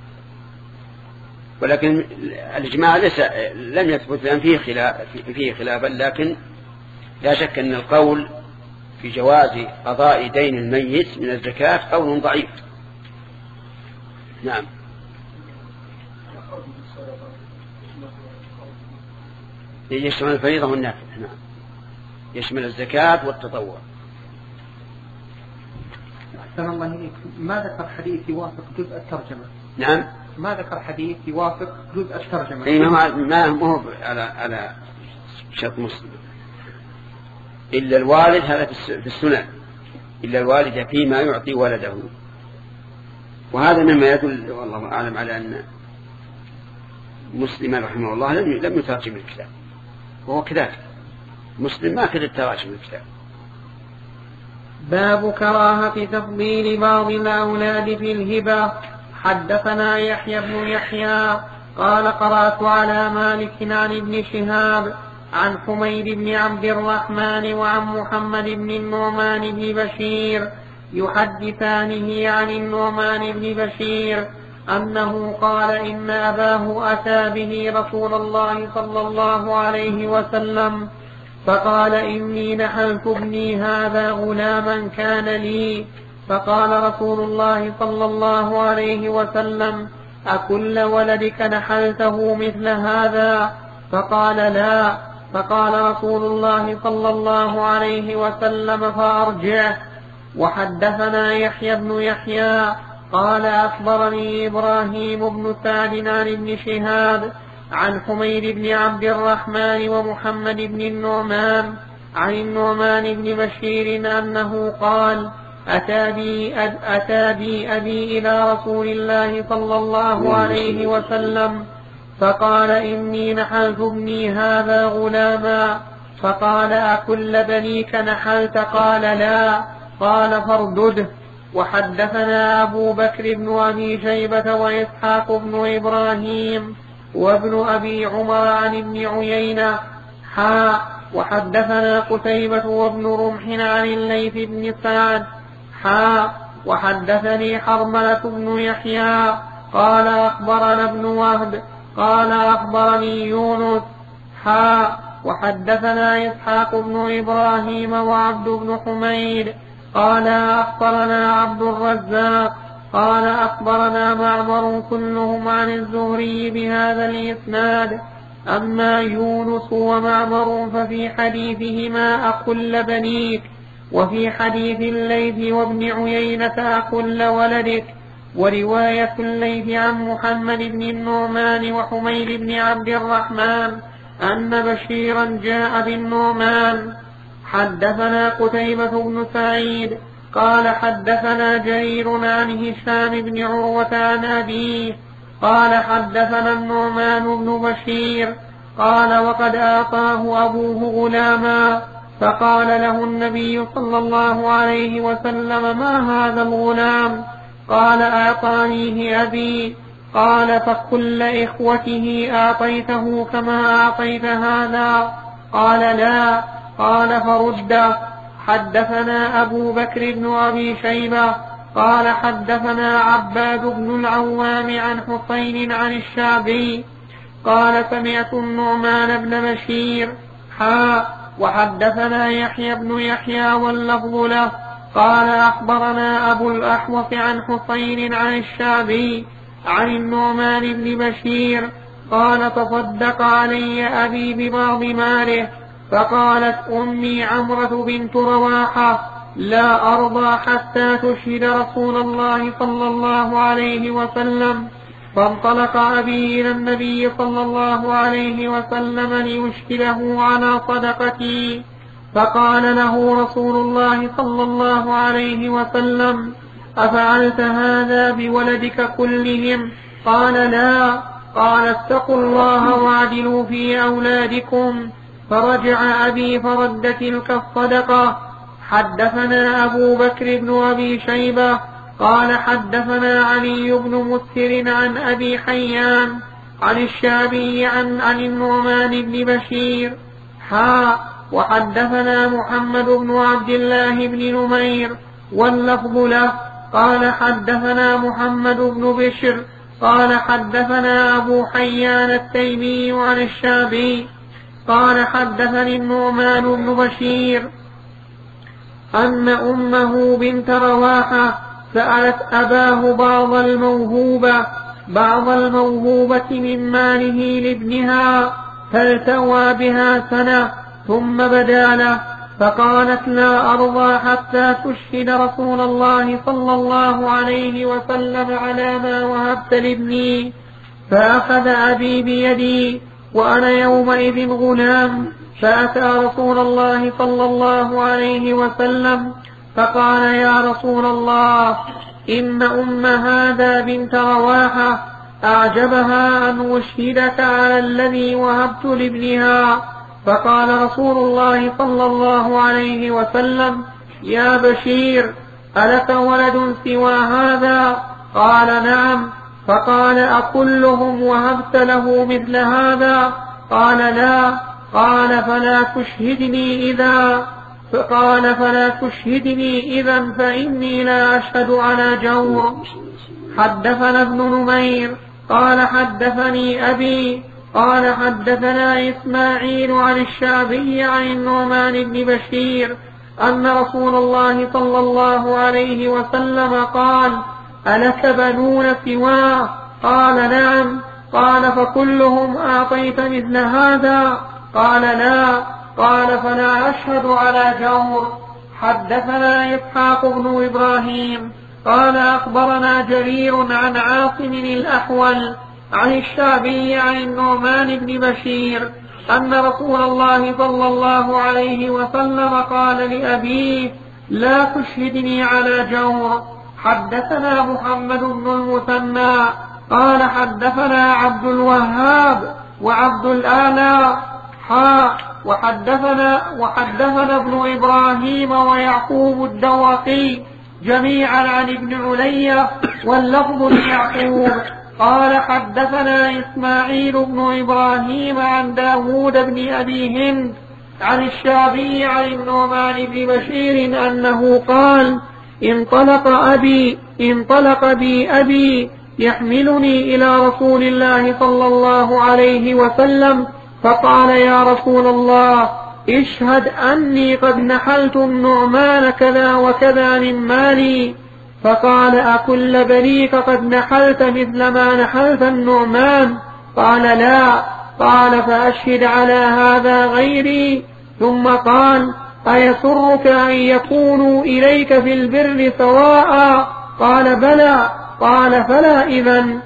ولكن الإجماع ليس لم يثبت لأن فيه خلاف فيه خلافا، لكن لا شك أن القول في جواز قضاء دين الميت من الزكاة قول ضعيف نعم. يشمل الفريضة والنافلة. نعم، يشمل الزكاة والتطوع. أحسن الله إليك. ما ذكر حديث يوافق جزء الترجمة؟ نعم، ما ذكر حديث يوافق جزء الترجمة. إيه ما ما هو على على شرط مسلم. إلا الوالد هذا في السنة، إلا الوالد فيما يعطي ولده. وهذا مما يدل والله أعلم على أن مسلم رحمه الله لم يترجم الكتاب، وهو كذلك مسلم ما كتب تراجم الكتاب. باب كراهة تفضيل بعض الأولاد في الهبة. حدثنا يحيى بن يحيى قال قرأت على مالك عن ابن شهاب عن حميد بن عبد الرحمن وعن محمد بن النعمان بن بشير يحدثانه عن النعمان بن بشير أنه قال إن أباه أتى به رسول الله صلى الله عليه وسلم فقال إني نحلت ابني هذا غلاما كان لي، فقال رسول الله صلى الله عليه وسلم أكل ولدك نحلته مثل هذا؟ فقال لا. فقال رسول الله صلى الله عليه وسلم فأرجعه. وحدثنا يحيى بن يحيى قال أخبرني إبراهيم بن سعد عن ابن شهاب عن حميد بن عبد الرحمن ومحمد بن النعمان عن النعمان بن بشير أنه قال أتى بي, أتى بي أبي إلى رسول الله صلى الله عليه وسلم فقال إني نحلت ابني هذا غلاما، فقال أكل بنيك نحلت؟ قال لا. قال فاردده. وحدثنا أبو بكر بن أبي شيبة وإسحاق بن إبراهيم وابن أبي عمر عن ابن عيينة حاء. وحدثنا قتيبة وابن رمح عن الليث بن سعد حاء. وحدثني حرملة بن يحيى قال أخبرنا ابن وهب قال أخبرني يونس حاء. وحدثنا إسحاق بن إبراهيم وعبد بن حميد قال أخبرنا عبد الرزاق قال أخبرنا معمر كلهم عن الزهري بهذا الإسناد. أما يونس ومعمر ففي حديثهما أكل بنيك، وفي حديث الليث وابن عيينة أكل ولدك. ورواية الليث عن محمد بن النعمان وحميد بن عبد الرحمن أن بشيرا جاء بالنعمان. حدثنا قتيبة بن سعيد قال حدثنا جرير عن هشام بن عروة عن أبيه قال حدثنا النعمان بن بشير قال وقد آتاه أبوه غلاما، فقال له النبي صلى الله عليه وسلم ما هذا الغلام؟ قال أعطانيه أبي. قال فكل إخوته أعطيته كما أعطيت هذا؟ قال لا. قال فرد. حدثنا أبو بكر بن أبي شيبة قال حدثنا عباد بن العوام عن حسين عن الشعبي قال سمعت النعمان بن بشير حاء. وحدثنا يحيى بن يحيى واللفظ له قال أخبرنا أبو الأحوص عن حسين عن الشعبي عن النعمان بن بشير قال تصدق علي أبي ببعض ماله، فقالت أمي عمرة بنت رواحة لا أرضى حتى تشهد رسول الله صلى الله عليه وسلم. فانطلق أبي إلى النبي صلى الله عليه وسلم ليشهده على صدقتي، فقال له رسول الله صلى الله عليه وسلم أفعلت هذا بولدك كلهم؟ قال لا. قال اتقوا الله واعدلوا في أولادكم. فرجع أبي فرد تلك الصدقة. حدثنا أبو بكر بن أبي شيبة قال حدثنا علي بن مسهر عن أبي حيان عن الشعبي عن, عن النعمان بن بشير حاء. وحدثنا محمد بن عبد الله بن نمير واللفظ له قال حدثنا محمد بن بشر قال حدثنا أبو حيان التيمي عن الشعبي قال حدثني النعمان بن بشير أن أمه بنت رواحة سألت أباه بعض الموهوبة بعض الموهوبة من ماله لابنها فالتوى بها سنة ثم بدا له فقالت لا أرضى حتى تشهد رسول الله صلى الله عليه وسلم على ما وهبت لابني. فأخذ أبي بيدي وأنا يومئذ غلام فأتى رسول الله صلى الله عليه وسلم فقال يا رسول الله إن أم هذا بنت رواحة أعجبها أن أشهدك على الذي وهبت لابنها. فقال رسول الله صلى الله عليه وسلم يا بشير ألك ولد سوى هذا؟ قال نعم. فقال أكلهم وهبت له مثل هذا؟ قال لا. قال فلا تشهدني إذا فقال فلا تشهدني إذا فإني لا أشهد على جور. حدثنا ابن نمير قال حدثني أبي قال حدثنا إسماعيل عن الشعبي عن النعمان بن بشير أن رسول الله صلى الله عليه وسلم قال ألك بنون سواه؟ قال نعم. قال فكلهم أعطيت مثل هذا؟ قال لا. قال فلا أشهد على جور. حدثنا إسحاق بن إبراهيم قال أخبرنا جرير عن عاصم الأحول عن الشعبي عن النعمان بن بشير أن رسول الله صلى الله عليه وسلم قال لأبيه لا تشهدني على جور. حدثنا محمد بن المثنى قال حدثنا عبد الوهاب وعبد الآلاء حاء وحدثنا وحدثنا ابن إبراهيم ويعقوب الدوقي جميعا عن ابن علي واللفظ ليعقوب قال حدثنا إسماعيل بن إبراهيم عن داود بن أبي هند عن الشعبي عن النعمان بن بشير أنه قال انطلق أبي انطلق بي أبي يحملني إلى رسول الله صلى الله عليه وسلم فقال يا رسول الله اشهد أني قد نحلت النعمان كذا وكذا من مالي. فقال أكل بنيك قد نحلت مثل ما نحلت النعمان؟ قال لا. قال فأشهد على هذا غيري. ثم قال أيسرك أن يكونوا إليك في البر سواء؟ قال بلى. قال فلا إذن.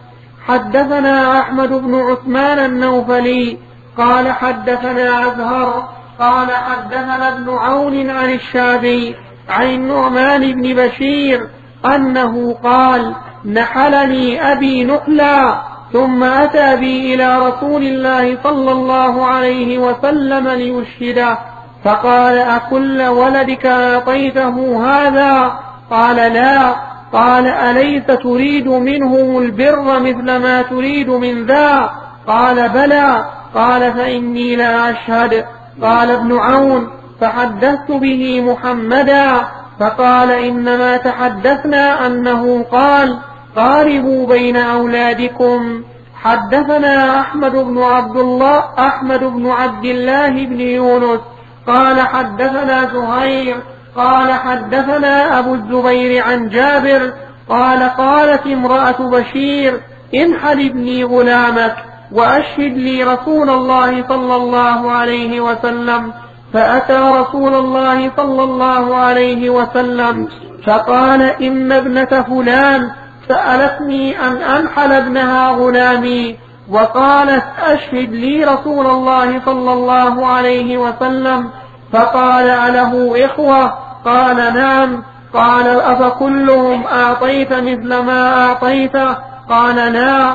حدثنا أحمد بن عثمان النوفلي قال حدثنا أزهر قال حدثنا ابن عون عن الشعبي عن النعمان بن بشير أنه قال نحلني أبي نحلا ثم أتى بي إلى رسول الله صلى الله عليه وسلم ليشهده فقال أكل ولدك أعطيته هذا؟ قال لا. قال أليس تريد منهم البر مثل ما تريد من ذا؟ قال بلى. قال فإني لا أشهد. قال ابن عون فحدثت به محمدا فقال إنما تحدثنا أنه قال قاربوا بين أولادكم. حدثنا أحمد بن عبد الله أحمد بن عبد الله بن يونس قال حدثنا زهير قال حدثنا أبو الزبير عن جابر قال قالت امرأة بشير انحل ابني غلامك وأشهد لي رسول الله صلى الله عليه وسلم. فأتى رسول الله صلى الله عليه وسلم فقال إن ابنة فلان سألتني أن أنحل ابنها غلامي وقالت أشهد لي رسول الله صلى الله عليه وسلم. فقال أله إخوة؟ قال نعم. قال أفكلهم أعطيت مثل ما أعطيت؟ قال لا.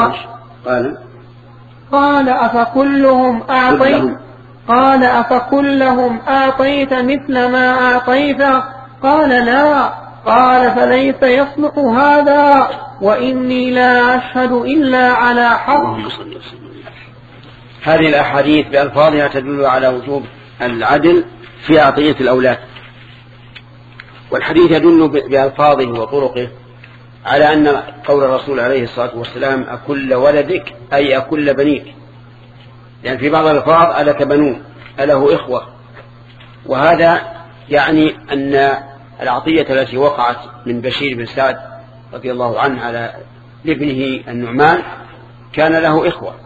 قال قال أفكلهم أعطيت قال أفكلهم أعطيت مثل ما أعطيت؟ قال لا. قال فليس يصلح هذا وإني لا أشهد إلا على حق. هذه الأحاديث بألفاظها تدل على وجوب العدل في عطية الأولاد، والحديث يدل بألفاظه وطرقه على أن قول الرسول عليه الصلاة والسلام أكل ولدك أي أكل بنيك، يعني في بعض الألفاظ ألك بنون أله إخوة، وهذا يعني أن العطية التي وقعت من بشير بن سعد رضي الله عنه على ابنه النعمان كان له إخوة